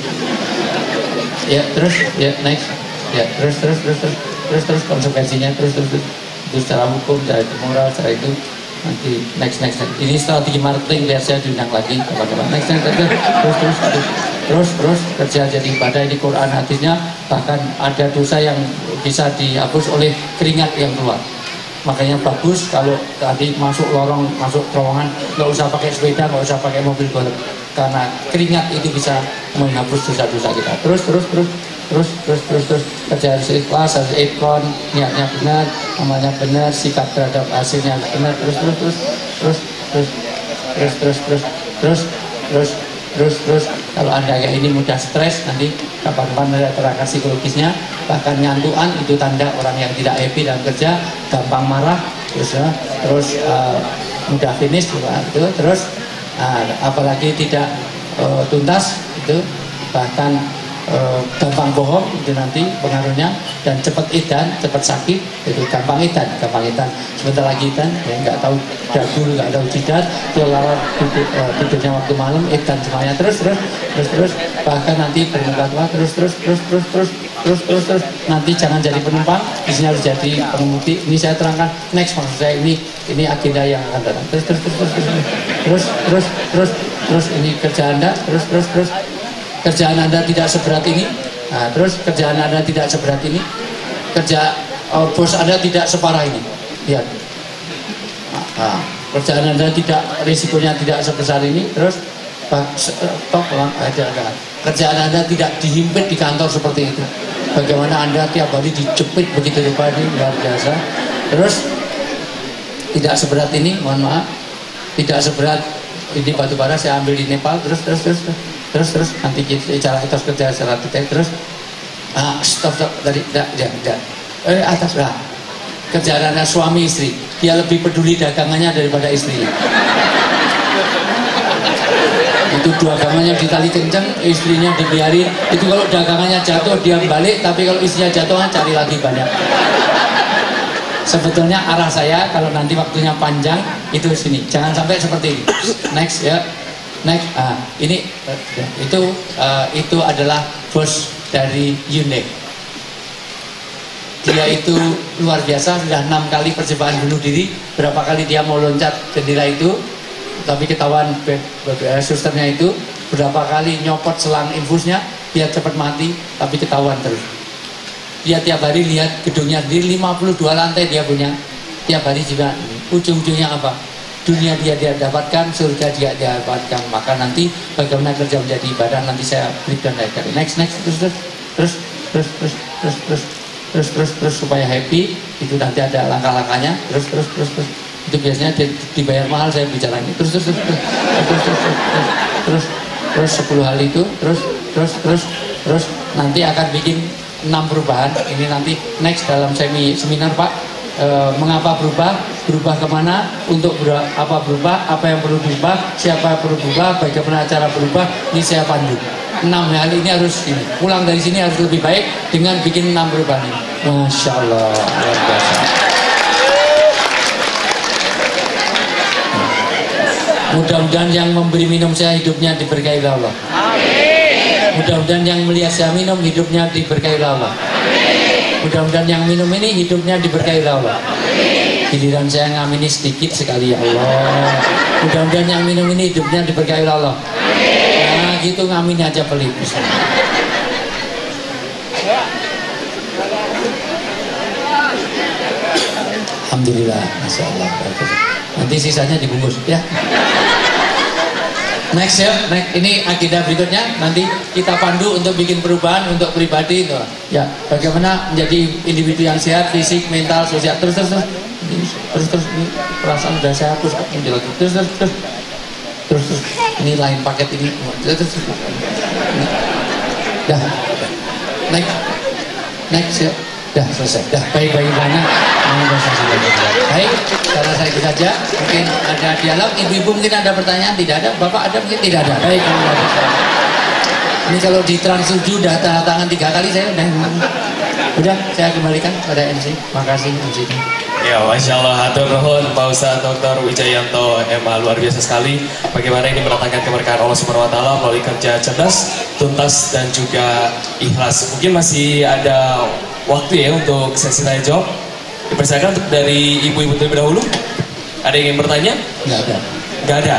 Ya terus, ya next, ya terus konsekuensinya terus itu secara hukum, secara moral, secara itu nanti next. Ini strategi marketing, biar saya diundang lagi kapan-kapan. Next terus kerja jadi ibadah. Ini Quran hadisnya, bahkan ada dosa yang bisa dihapus oleh keringat yang keluar. Makanya bagus kalau tadi masuk lorong, masuk terowongan, nggak usah pakai sepeda, nggak usah pakai mobil golf, karena keringat itu bisa menghapus dosa-dosa kita. Terus kerja harus ikhlas, harus ikhlas, niatnya benar, amalnya benar, sikap terhadap hasilnya benar. Terus kalau Anda kayak ini mudah stres, nanti kapan-kapan ada terakan psikologisnya, bahkan nyantuan, itu tanda orang yang tidak happy dalam kerja, gampang marah, terus mudah finish juga itu, terus apalagi tidak tuntas itu, bahkan gampang bohong itu nanti pengaruhnya, dan cepat edan, cepat sakit, itu gampang edan, sebentar lagi edan, ya nggak tahu dagul, nggak tahu jidat, kalau tidurnya waktu malam edan semuanya, terus bahkan nanti bermuka tua, terus nanti jangan jadi penumpang, di sini harus jadi pengemudi. Ini saya terangkan next, maksud saya ini agenda yang akan datang. Terus ini kerja Anda, terus kerjaan Anda tidak seberat ini, terus kerjaan Anda tidak seberat ini, bos Anda tidak separah ini, lihat, kerjaan Anda tidak, risikonya tidak sebesar ini, terus kerjaan Anda tidak dihimpit di kantor seperti itu, bagaimana Anda tiap hari dijepit begitu rupa, ini luar biasa. Terus tidak seberat ini, mohon maaf, tidak seberat ini batu bara saya ambil di Nepal, terus nanti cara etos kerja secara detail, terus stop dari atas lah. Kerjaan Anda suami istri, dia lebih peduli dagangannya daripada istrinya. Itu dagangannya ditali kencang, istrinya dibiarin. Itu kalau dagangannya jatuh dia balik, tapi kalau istrinya jatuh cari lagi banyak. Sebetulnya arah saya kalau nanti waktunya panjang itu sini, jangan sampai seperti ini. Next ya. Next, ini itu adalah bos dari Unik. Dia itu luar biasa, sudah 6 kali percobaan bunuh diri. Berapa kali dia mau loncat jendela itu, tapi ketahuan susternya itu. Berapa kali nyopot selang infusnya, dia cepat mati, tapi ketahuan terus. Dia tiap hari lihat gedungnya sendiri, 52 lantai dia punya. Tiap hari juga ujung-ujungnya apa? Dunia dia dapatkan, surga dia dapatkan. Maka nanti bagaimana kerja menjadi ibadah, nanti saya berikan dari next terus supaya happy, itu nanti ada langkah-langkahnya. Terus itu biasanya dibayar mahal saya bicara ini. Terus 10 hal itu, terus nanti akan bikin 6 perubahan. Ini nanti next dalam seminar Pak. Mengapa berubah kemana, untuk apa berubah, apa yang perlu berubah, siapa yang perlu berubah, bagaimana cara berubah, ini saya pandu. 6 hal ini harus ini. Pulang dari sini harus lebih baik dengan bikin 6 perubahan ini. Masya Allah, luar biasa. Mudah-mudahan yang memberi minum saya hidupnya diberkahi Allah. Mudah-mudahan yang melihat saya minum hidupnya diberkahi Allah. Mudah-mudahan yang minum ini hidupnya diberkahi Allah. Giliran saya ngamini sedikit sekali ya Allah. Mudah-mudahan yang minum ini hidupnya diberkahi Allah. Nah gitu ngamin aja pelit. Alhamdulillah, Masya Allah. Nanti sisanya dibungkus ya. Next ya, next. Ini agenda berikutnya, nanti kita pandu untuk bikin perubahan untuk pribadi itu. Ya, bagaimana menjadi individu yang sehat, fisik, mental, sosial. Terus ini perasaan udah saya hapus muncul lagi. Terus ini lain paket ini. Terus dah, next ya. Dah selesai, dah baik-baik banyak. Baik, karena saya itu saja. Mungkin ada dialog, ibu-ibu mungkin ada pertanyaan, tidak ada, bapak ada mungkin tidak ada. Baik, ini kalau di Trans 7 udah tanda tangan 3 kali saya udah saya kembalikan pada MC. Makasih MC. Ya, Masya Allah, hatur nuhun Pak Ustadz Dr. Wijayanto MA, luar biasa sekali bagaimana ini mendatangkan keberkahan Allah Subhanahu wa taala melalui kerja cerdas, tuntas dan juga ikhlas. Mungkin masih ada waktu ya untuk sesi tanya jawab. Dipersilakan untuk dari ibu-ibu terlebih dahulu. Ada yang ingin bertanya? Nggak ada. Nggak ada.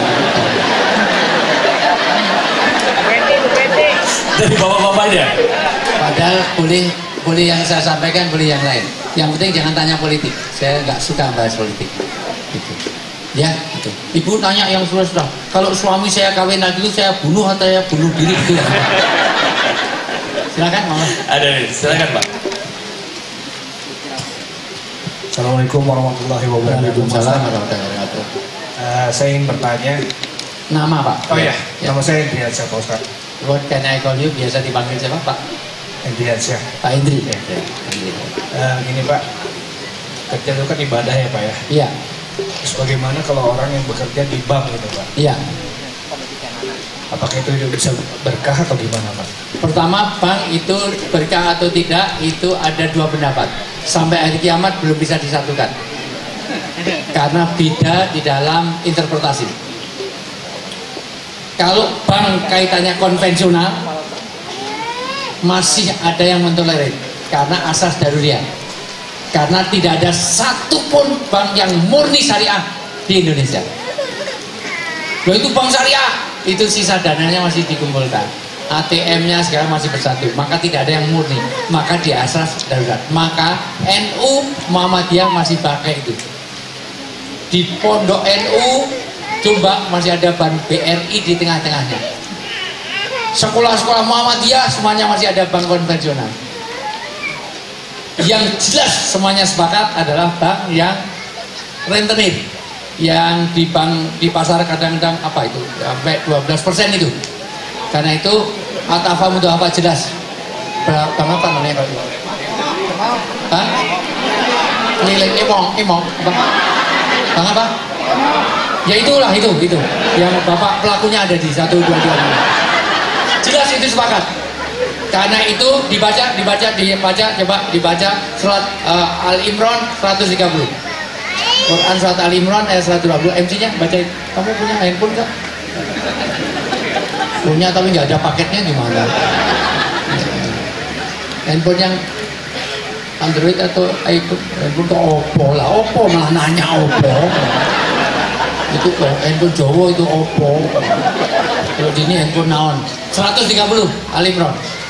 Dari bapak-bapaknya. Padahal boleh yang saya sampaikan, boleh yang lain. Yang penting jangan tanya politik. Saya nggak suka bahas politik. Gitu. Ya, gitu. Ibu tanya yang sudah. Kalau suami saya kawin lagi itu saya bunuh atau ya bunuh diri gitu. Silakan, Mama. Ada nih, silakan Pak. Assalamualaikum warahmatullahi wabarakatuh. Waalaikumsalam warahmatullahi wabarakatuh. Saya ingin bertanya. Nama Pak? Oh ya, Ya. nama saya Indriansyah Pak Ustaz. What can I call you? Biasa dipanggil siapa Pak? Indriansyah. Pak Indri. Ya. Gini Pak, kerja itu kan ibadah ya Pak ya. Iya. Terus bagaimana kalau orang yang bekerja di bank gitu Pak? Iya. Apakah itu bisa berkah atau gimana Pak? Pertama, bank itu berkah atau tidak itu ada dua pendapat. Sampai hari kiamat belum bisa disatukan. Karena beda di dalam interpretasi. Kalau bank kaitannya konvensional, masih ada yang mentolerir karena asas daruriyah. Karena tidak ada satupun bank yang murni syariah di Indonesia. Loh, itu bank syariah, itu sisa dananya masih dikumpulkan, ATM-nya sekarang masih bersatu, maka tidak ada yang murni, maka di asas darurat. Maka NU Muhammadiyah masih pakai itu. Di pondok NU coba masih ada bank BRI di tengah-tengahnya. Sekolah-sekolah Muhammadiyah semuanya masih ada bank konvensional. Yang jelas semuanya sepakat adalah bank yang rentenir, yang di bank di pasar kadang-kadang apa itu sampai 12% itu. Karena itu atafa mudah apa jelas. Bank apa namanya kalau itu? Bank milik Imong Bank apa? Ya itulah itu yang bapak pelakunya ada di 1, 2, 3. Jelas itu sepakat. Karena itu dibaca coba dibaca surat Al-Imran 130. Quran surat Al-Imran ayat 120. MC-nya baca. Kamu punya handphone enggak? Punya tapi nggak ada paketnya gimana? Handphone yang Android atau iPhone? Handphone ke Oppo lah. Oppo malah nanya Oppo. Itu kok handphone Jawa itu Oppo. Kalau di ini handphone naon 130 Al-Imran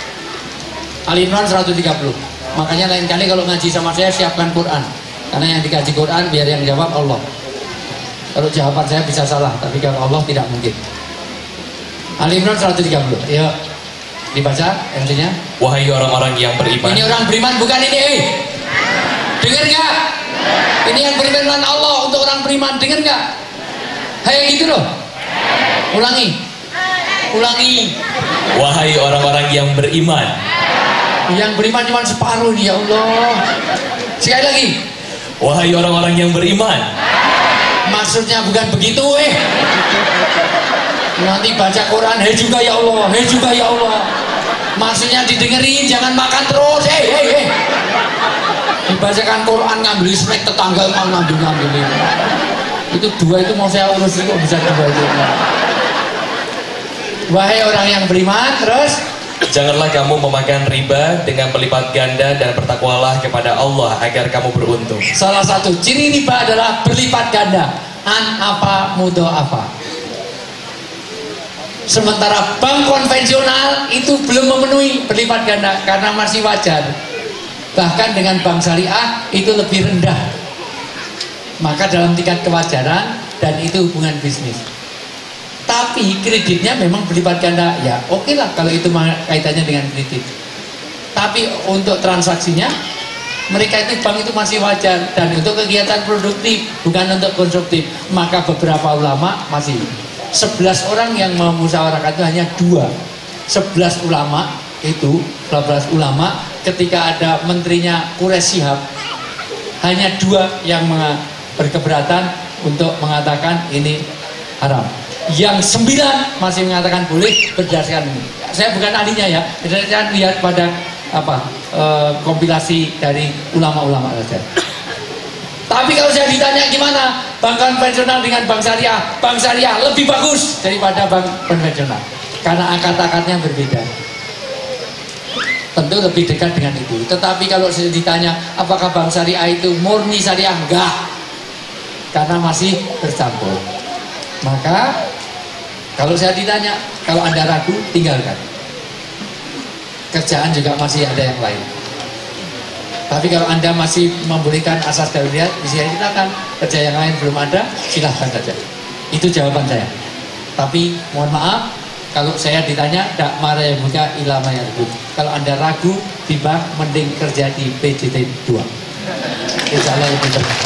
130. Makanya lain kali kalau ngaji sama saya siapkan Quran, karena yang dikaji Quran biar yang jawab Allah. Kalau jawaban saya bisa salah, tapi kalau Allah tidak mungkin. Al-Imran 130. Yuk dibaca MC-nya. Wahai orang-orang yang beriman. Ini orang beriman bukan ini. Dengar nggak? Ini yang berfirman Allah untuk orang beriman. Dengar nggak? Hai gitu loh. Ulangi. Wahai orang-orang yang beriman. Yang beriman cuma separuh nih, ya Allah. Sekali lagi. Wahai orang-orang yang beriman. Maksudnya bukan begitu Nanti baca Quran, hei juga ya Allah, hei juga ya Allah. Maksudnya didengerin, jangan makan terus. Hei. Dibacakan Quran, ngambil snack tetangga mau ngambilin. Itu dua itu mau saya urus itu bisa dua itu. Wahai orang yang beriman, terus Janganlah kamu memakan riba dengan melipat ganda dan bertakwalah kepada Allah agar kamu beruntung. Salah satu ciri riba adalah berlipat ganda. An apa mudo apa. Sementara bank konvensional itu belum memenuhi berlipat ganda karena masih wajar. Bahkan dengan bank syariah itu lebih rendah. Maka dalam tingkat kewajaran dan itu hubungan bisnis. Tapi kreditnya memang berlipat ganda, ya oke lah kalau itu kaitannya dengan kredit. Tapi untuk transaksinya mereka itu bank itu masih wajar, dan untuk kegiatan produktif bukan untuk konsumtif. Maka beberapa ulama masih 11 orang yang memusyawarahkan itu hanya 2. 11 ulama itu 12 ulama ketika ada menterinya Quraisy Shihab, hanya 2 yang berkeberatan untuk mengatakan ini haram. Yang 9 masih mengatakan boleh berdasarkan ini. Saya bukan ahlinya ya, berdasarkan lihat pada kompilasi dari ulama-ulama saja. Tapi kalau saya ditanya gimana bank konvensional dengan bank syariah lebih bagus daripada bank konvensional karena akad-akadnya berbeda. Tentu lebih dekat dengan itu. Tetapi kalau saya ditanya apakah bank syariah itu murni syariah, enggak, karena masih bercampur. Maka kalau saya ditanya, kalau Anda ragu, tinggalkan. Kerjaan juga masih ada yang lain. Tapi kalau Anda masih membolehkan asas darurat, bisa silakan. Kerja yang lain belum ada, silahkan saja. Itu jawaban saya. Tapi mohon maaf, kalau saya ditanya, dak marah yang buka ilama yang ribut. Kalau Anda ragu di bank, mending kerja di PJT 2. Insya Allah lebih baik.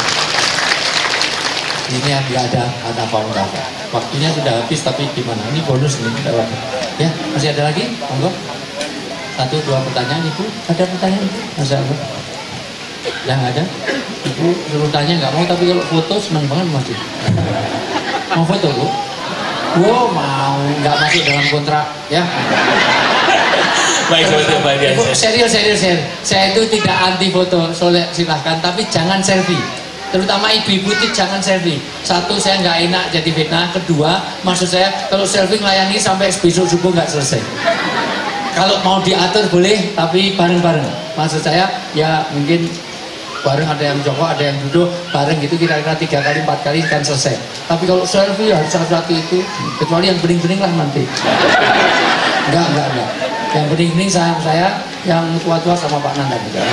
Ini yang nggak ada apa-apa. Waktunya sudah habis, tapi gimana? Ini bonus nih. Ya, masih ada lagi? Monggo. 1, 2 pertanyaan, Ibu. Ada pertanyaan? Masya Allah. Yang ada? Ibu suruh tanya nggak mau, tapi kalau foto seneng banget masih. Mau foto, Bu? Wow, mau, nggak masuk dalam kontrak, ya. Baik, Ibu, serius. Saya itu tidak anti foto, silahkan, tapi jangan selfie. Terutama ibu-ibu itu jangan selfie. Satu, saya nggak enak jadi fitnah. Kedua, maksud saya kalau selfie melayani sampai besok subuh nggak selesai. Kalau mau diatur boleh, tapi bareng-bareng. Maksud saya, ya mungkin bareng, ada yang jongkok, ada yang duduk, bareng gitu kira-kira 3 kali 4 kali kan selesai. Tapi kalau selfie harus satu-satu itu, kecuali yang bening-bening lah nanti. Enggak. Yang bening-bening saya yang tua-tua sama Pak Nanda juga.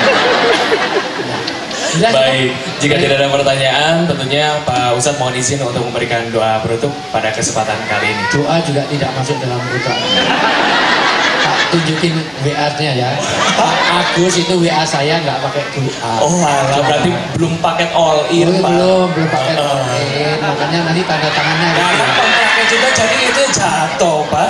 Baik, jika tidak ada pertanyaan, tentunya Pak Ustadz mohon izin untuk memberikan doa penutup pada kesempatan kali ini. Doa juga tidak masuk dalam kontrak. Pak tunjukin WA-nya ya. Pak Agus itu WA saya nggak pakai doa. Oh alah, berarti belum paket all in, Pak. Belum paket all in. Makanya nanti tanda tangannya. Nah, kan kontraknya juga jadi itu jatuh, Pak.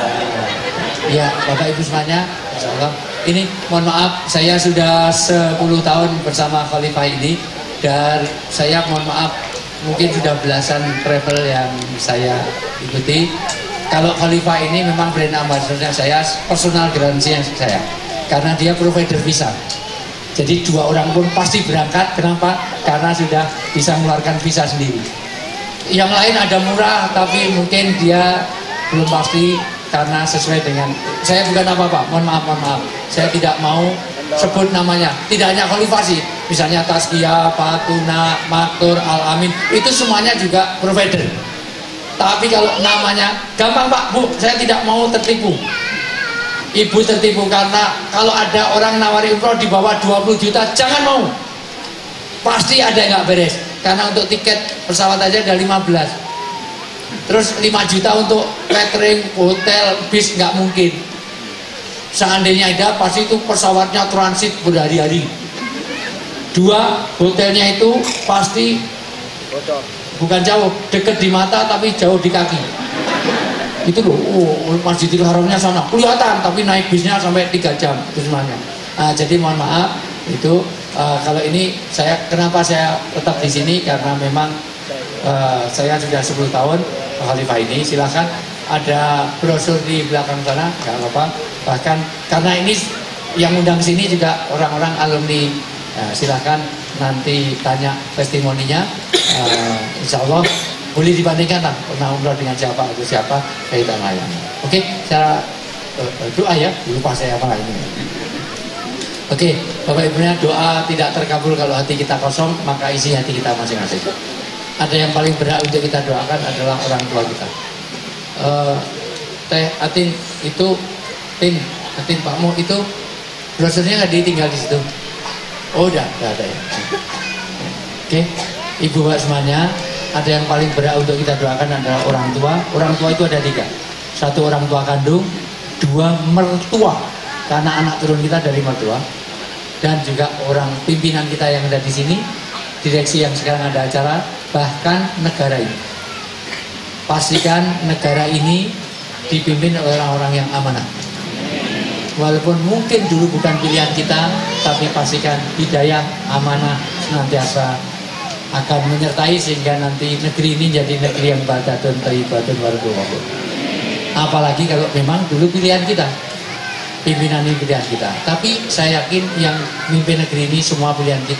Ya, Bapak Ibu semuanya, Insya Allah. Ini mohon maaf, saya sudah 10 tahun bersama Khalifah ini, dan saya mohon maaf mungkin sudah belasan travel yang saya ikuti. Kalau Khalifah ini memang brand ambassador saya, personal garansi saya, karena dia provider visa. Jadi 2 orang pun pasti berangkat. Kenapa? Karena sudah bisa mengeluarkan visa sendiri. Yang lain ada murah, tapi mungkin dia belum pasti karena sesuai dengan, saya bukan apa-apa, mohon maaf, saya tidak mau sebut namanya, tidak hanya Khalifah sih, misalnya Tazkiyah, Fatuna, Maktur, Al-Amin, itu semuanya juga provider. Tapi kalau namanya, gampang Pak, Bu, saya tidak mau tertipu. Ibu tertipu karena kalau ada orang nawari umroh di bawah 20 juta, jangan mau. Pasti ada yang nggak beres, karena untuk tiket pesawat aja ada 15. Terus 5 juta untuk catering, hotel, bis nggak mungkin. Seandainya ada, pasti itu pesawatnya transit berhari-hari. 2, hotelnya itu pasti bukan jauh, deket di mata tapi jauh di kaki. Itu loh, Masjidil Haramnya sana kelihatan, tapi naik bisnya sampai 3 jam itu semuanya. Jadi mohon maaf, itu kalau ini kenapa saya tetap di sini, karena memang saya sudah 10 tahun Khalifah ini. Silahkan, ada brosur di belakang sana, nggak apa-apa. Bahkan karena ini yang undang sini juga orang-orang alumni, silahkan nanti tanya testimoninya. Insya Allah boleh dibandingkan lah, pernah umroh dengan siapa atau siapa kaitan layannya. Oke, saya doa ya, lupa saya apa ini. Oke, Bapak Ibunya, doa tidak terkabul kalau hati kita kosong, maka isi hati kita masing-masing. Ada yang paling berhak untuk kita doakan adalah orang tua kita. Teh Atin itu, Atin Pakmu itu brosurnya nggak ditinggal di situ. Oh udah, nggak ada ya. Oke, Ibu Bapak semuanya, ada yang paling berhak untuk kita doakan adalah orang tua. Orang tua itu ada 3. 1 orang tua kandung, 2 mertua, karena anak turun kita dari mertua, dan juga orang pimpinan kita yang ada di sini, direksi yang sekarang ada acara, bahkan negara ini. Pastikan negara ini dipimpin oleh orang-orang yang amanah. Walaupun mungkin dulu bukan pilihan kita, tapi pastikan hidayah, amanah senantiasa akan menyertai sehingga nanti negeri ini jadi negeri yang badatun, thayyibatun, warahmatullahi. Apalagi kalau memang dulu pilihan kita, pimpinan ini pilihan kita. Tapi saya yakin yang memimpin negeri ini semua pilihan kita.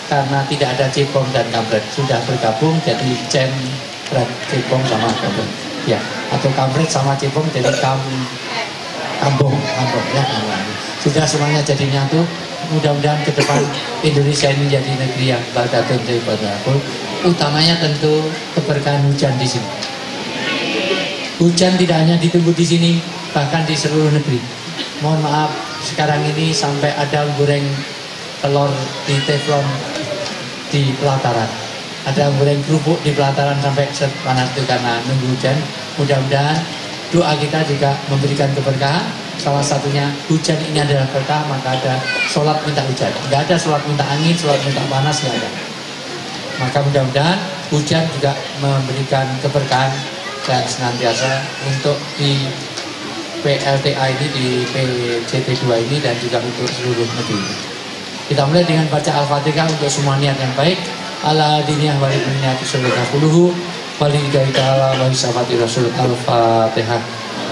karena tidak ada Cepong dan Kampret, sudah bergabung jadi Cempret, Cepong sama Kampret ya, atau Kampret sama Cepong jadi Kambong ya, sudah semuanya jadi nyatu. Mudah-mudahan ke depan Indonesia ini jadi negeri yang baldatun thayyibun. Utamanya tentu keberkahan hujan di sini. Hujan tidak hanya ditunggu di sini, bahkan di seluruh negeri. Mohon maaf, sekarang ini sampai ada goreng telur di teflon di pelataran. Ada goreng kerupuk di pelataran sampai sepanas itu karena nunggu hujan. Mudah-mudahan doa kita juga memberikan keberkahan. Salah satunya hujan ini adalah berkah, maka ada sholat minta hujan. Nggak ada sholat minta angin, sholat minta panas, nggak ada. Maka mudah-mudahan hujan juga memberikan keberkahan dan senantiasa untuk di PLTA ini, di PJT2 ini, dan juga untuk seluruh negeri. Kita mulai dengan baca Al-Fatihah untuk semua niat yang baik. Ala diniyah wali niat sallallahu alaihi wali ta'ala wa hisabati rasul. Al-Fatihah.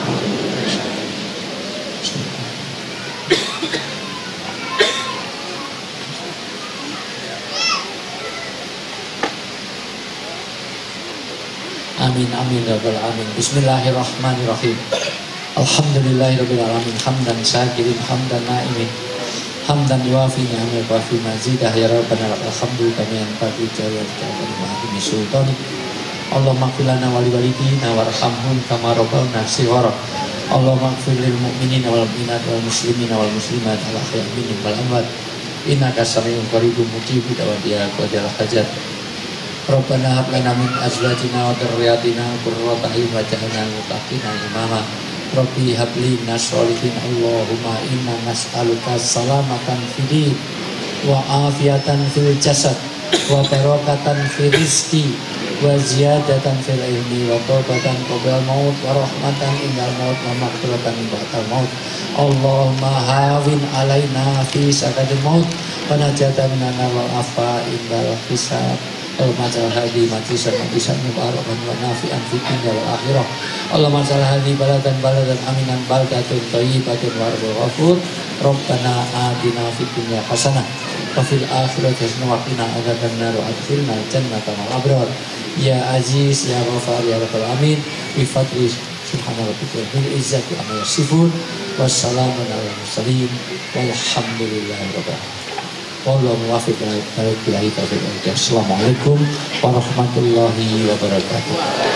Amin amin ya rabbal alamin. Bismillahirrahmanirrahim. Alhamdulillahirabbil alamin. Hamdan syakirin, hamdan na'imin, hamdan yuafi ni'amil wa fi mazidah ya rabbana alhamdulillah kami yang pagi jaya ta'ala sultani. Allahumma ighfir lana wa li walidina warhamhum kama rabbawna shighara. Allahumma ighfir lil mu'minina wal mu'minat wal muslimina wal muslimat al ahya'i minhum wal amwat. Innaka sami'un qaribun mujibud da'wat qadil hajat. Rabbana hab lana min azwajina wa dhurriyyatina qurrata a'yun waj'alna lil muttaqina imama. Rabbi habli minas sholihin. Allahumma inna nas'aluka salamatan fid wa afiyatan fil jasad wa barakatan fil rizqi wa ziyadatan fil ilmi wa taubatan qabla maut wa rahmatan indal maut wa maghfiratan ba'dal maut. Allahumma hawin alaina fi sakadil maut wa najatan minana wal afa indal hisab. Allahumma ja'al hadhi majlisan mubarakan wa nafi'an fid dunya wal akhirah. Allahumma ja'al hadhi baladan aminan baldatun thayyibatun warghul ghafur. Rabbana atina fid dunya hasanah wa fil akhirati hasanah wa qina adzabannar wa adkhilna jannata ma'al abrar. Ya Aziz ya Ghafar ya Rabbal alamin. Bi fadli subhana rabbika bil izzati amma yasifun. Wassalamun ala mursalin walhamdulillahi rabbil alamin. Wallahu muwaffiq ila aqwamit. Assalamualaikum warahmatullahi wabarakatuh.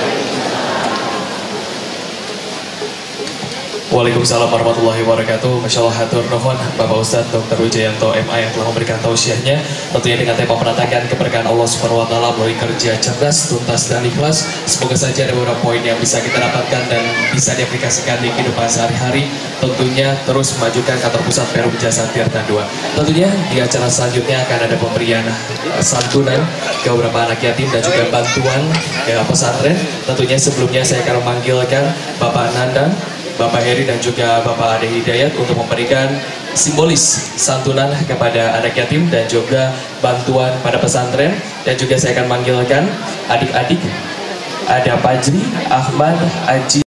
Waalaikumsalam warahmatullahi wabarakatuh. Masya Allah, hatur nuhun Bapak Ustadz Dr. Wijayanto MA yang telah memberikan tausiahnya, tentunya dengan tema menatakan keberkahan Allah Subhanahu wa Ta'ala melalui kerja cerdas, tuntas dan ikhlas. Semoga saja ada beberapa poin yang bisa kita dapatkan dan bisa diaplikasikan di kehidupan sehari-hari. Tentunya terus memajukan kantor pusat Perum Jasa Tirta 2. Tentunya di acara selanjutnya akan ada pemberian santunan ke beberapa anak yatim dan juga bantuan ke pesantren. Tentunya sebelumnya saya akan memanggilkan Bapak Nanda, Bapak Heri dan juga Bapak Ade Hidayat untuk memberikan simbolis santunan kepada anak yatim dan juga bantuan pada pesantren. Dan juga saya akan manggilkan adik-adik, ada Pajri, Ahmad, Aji,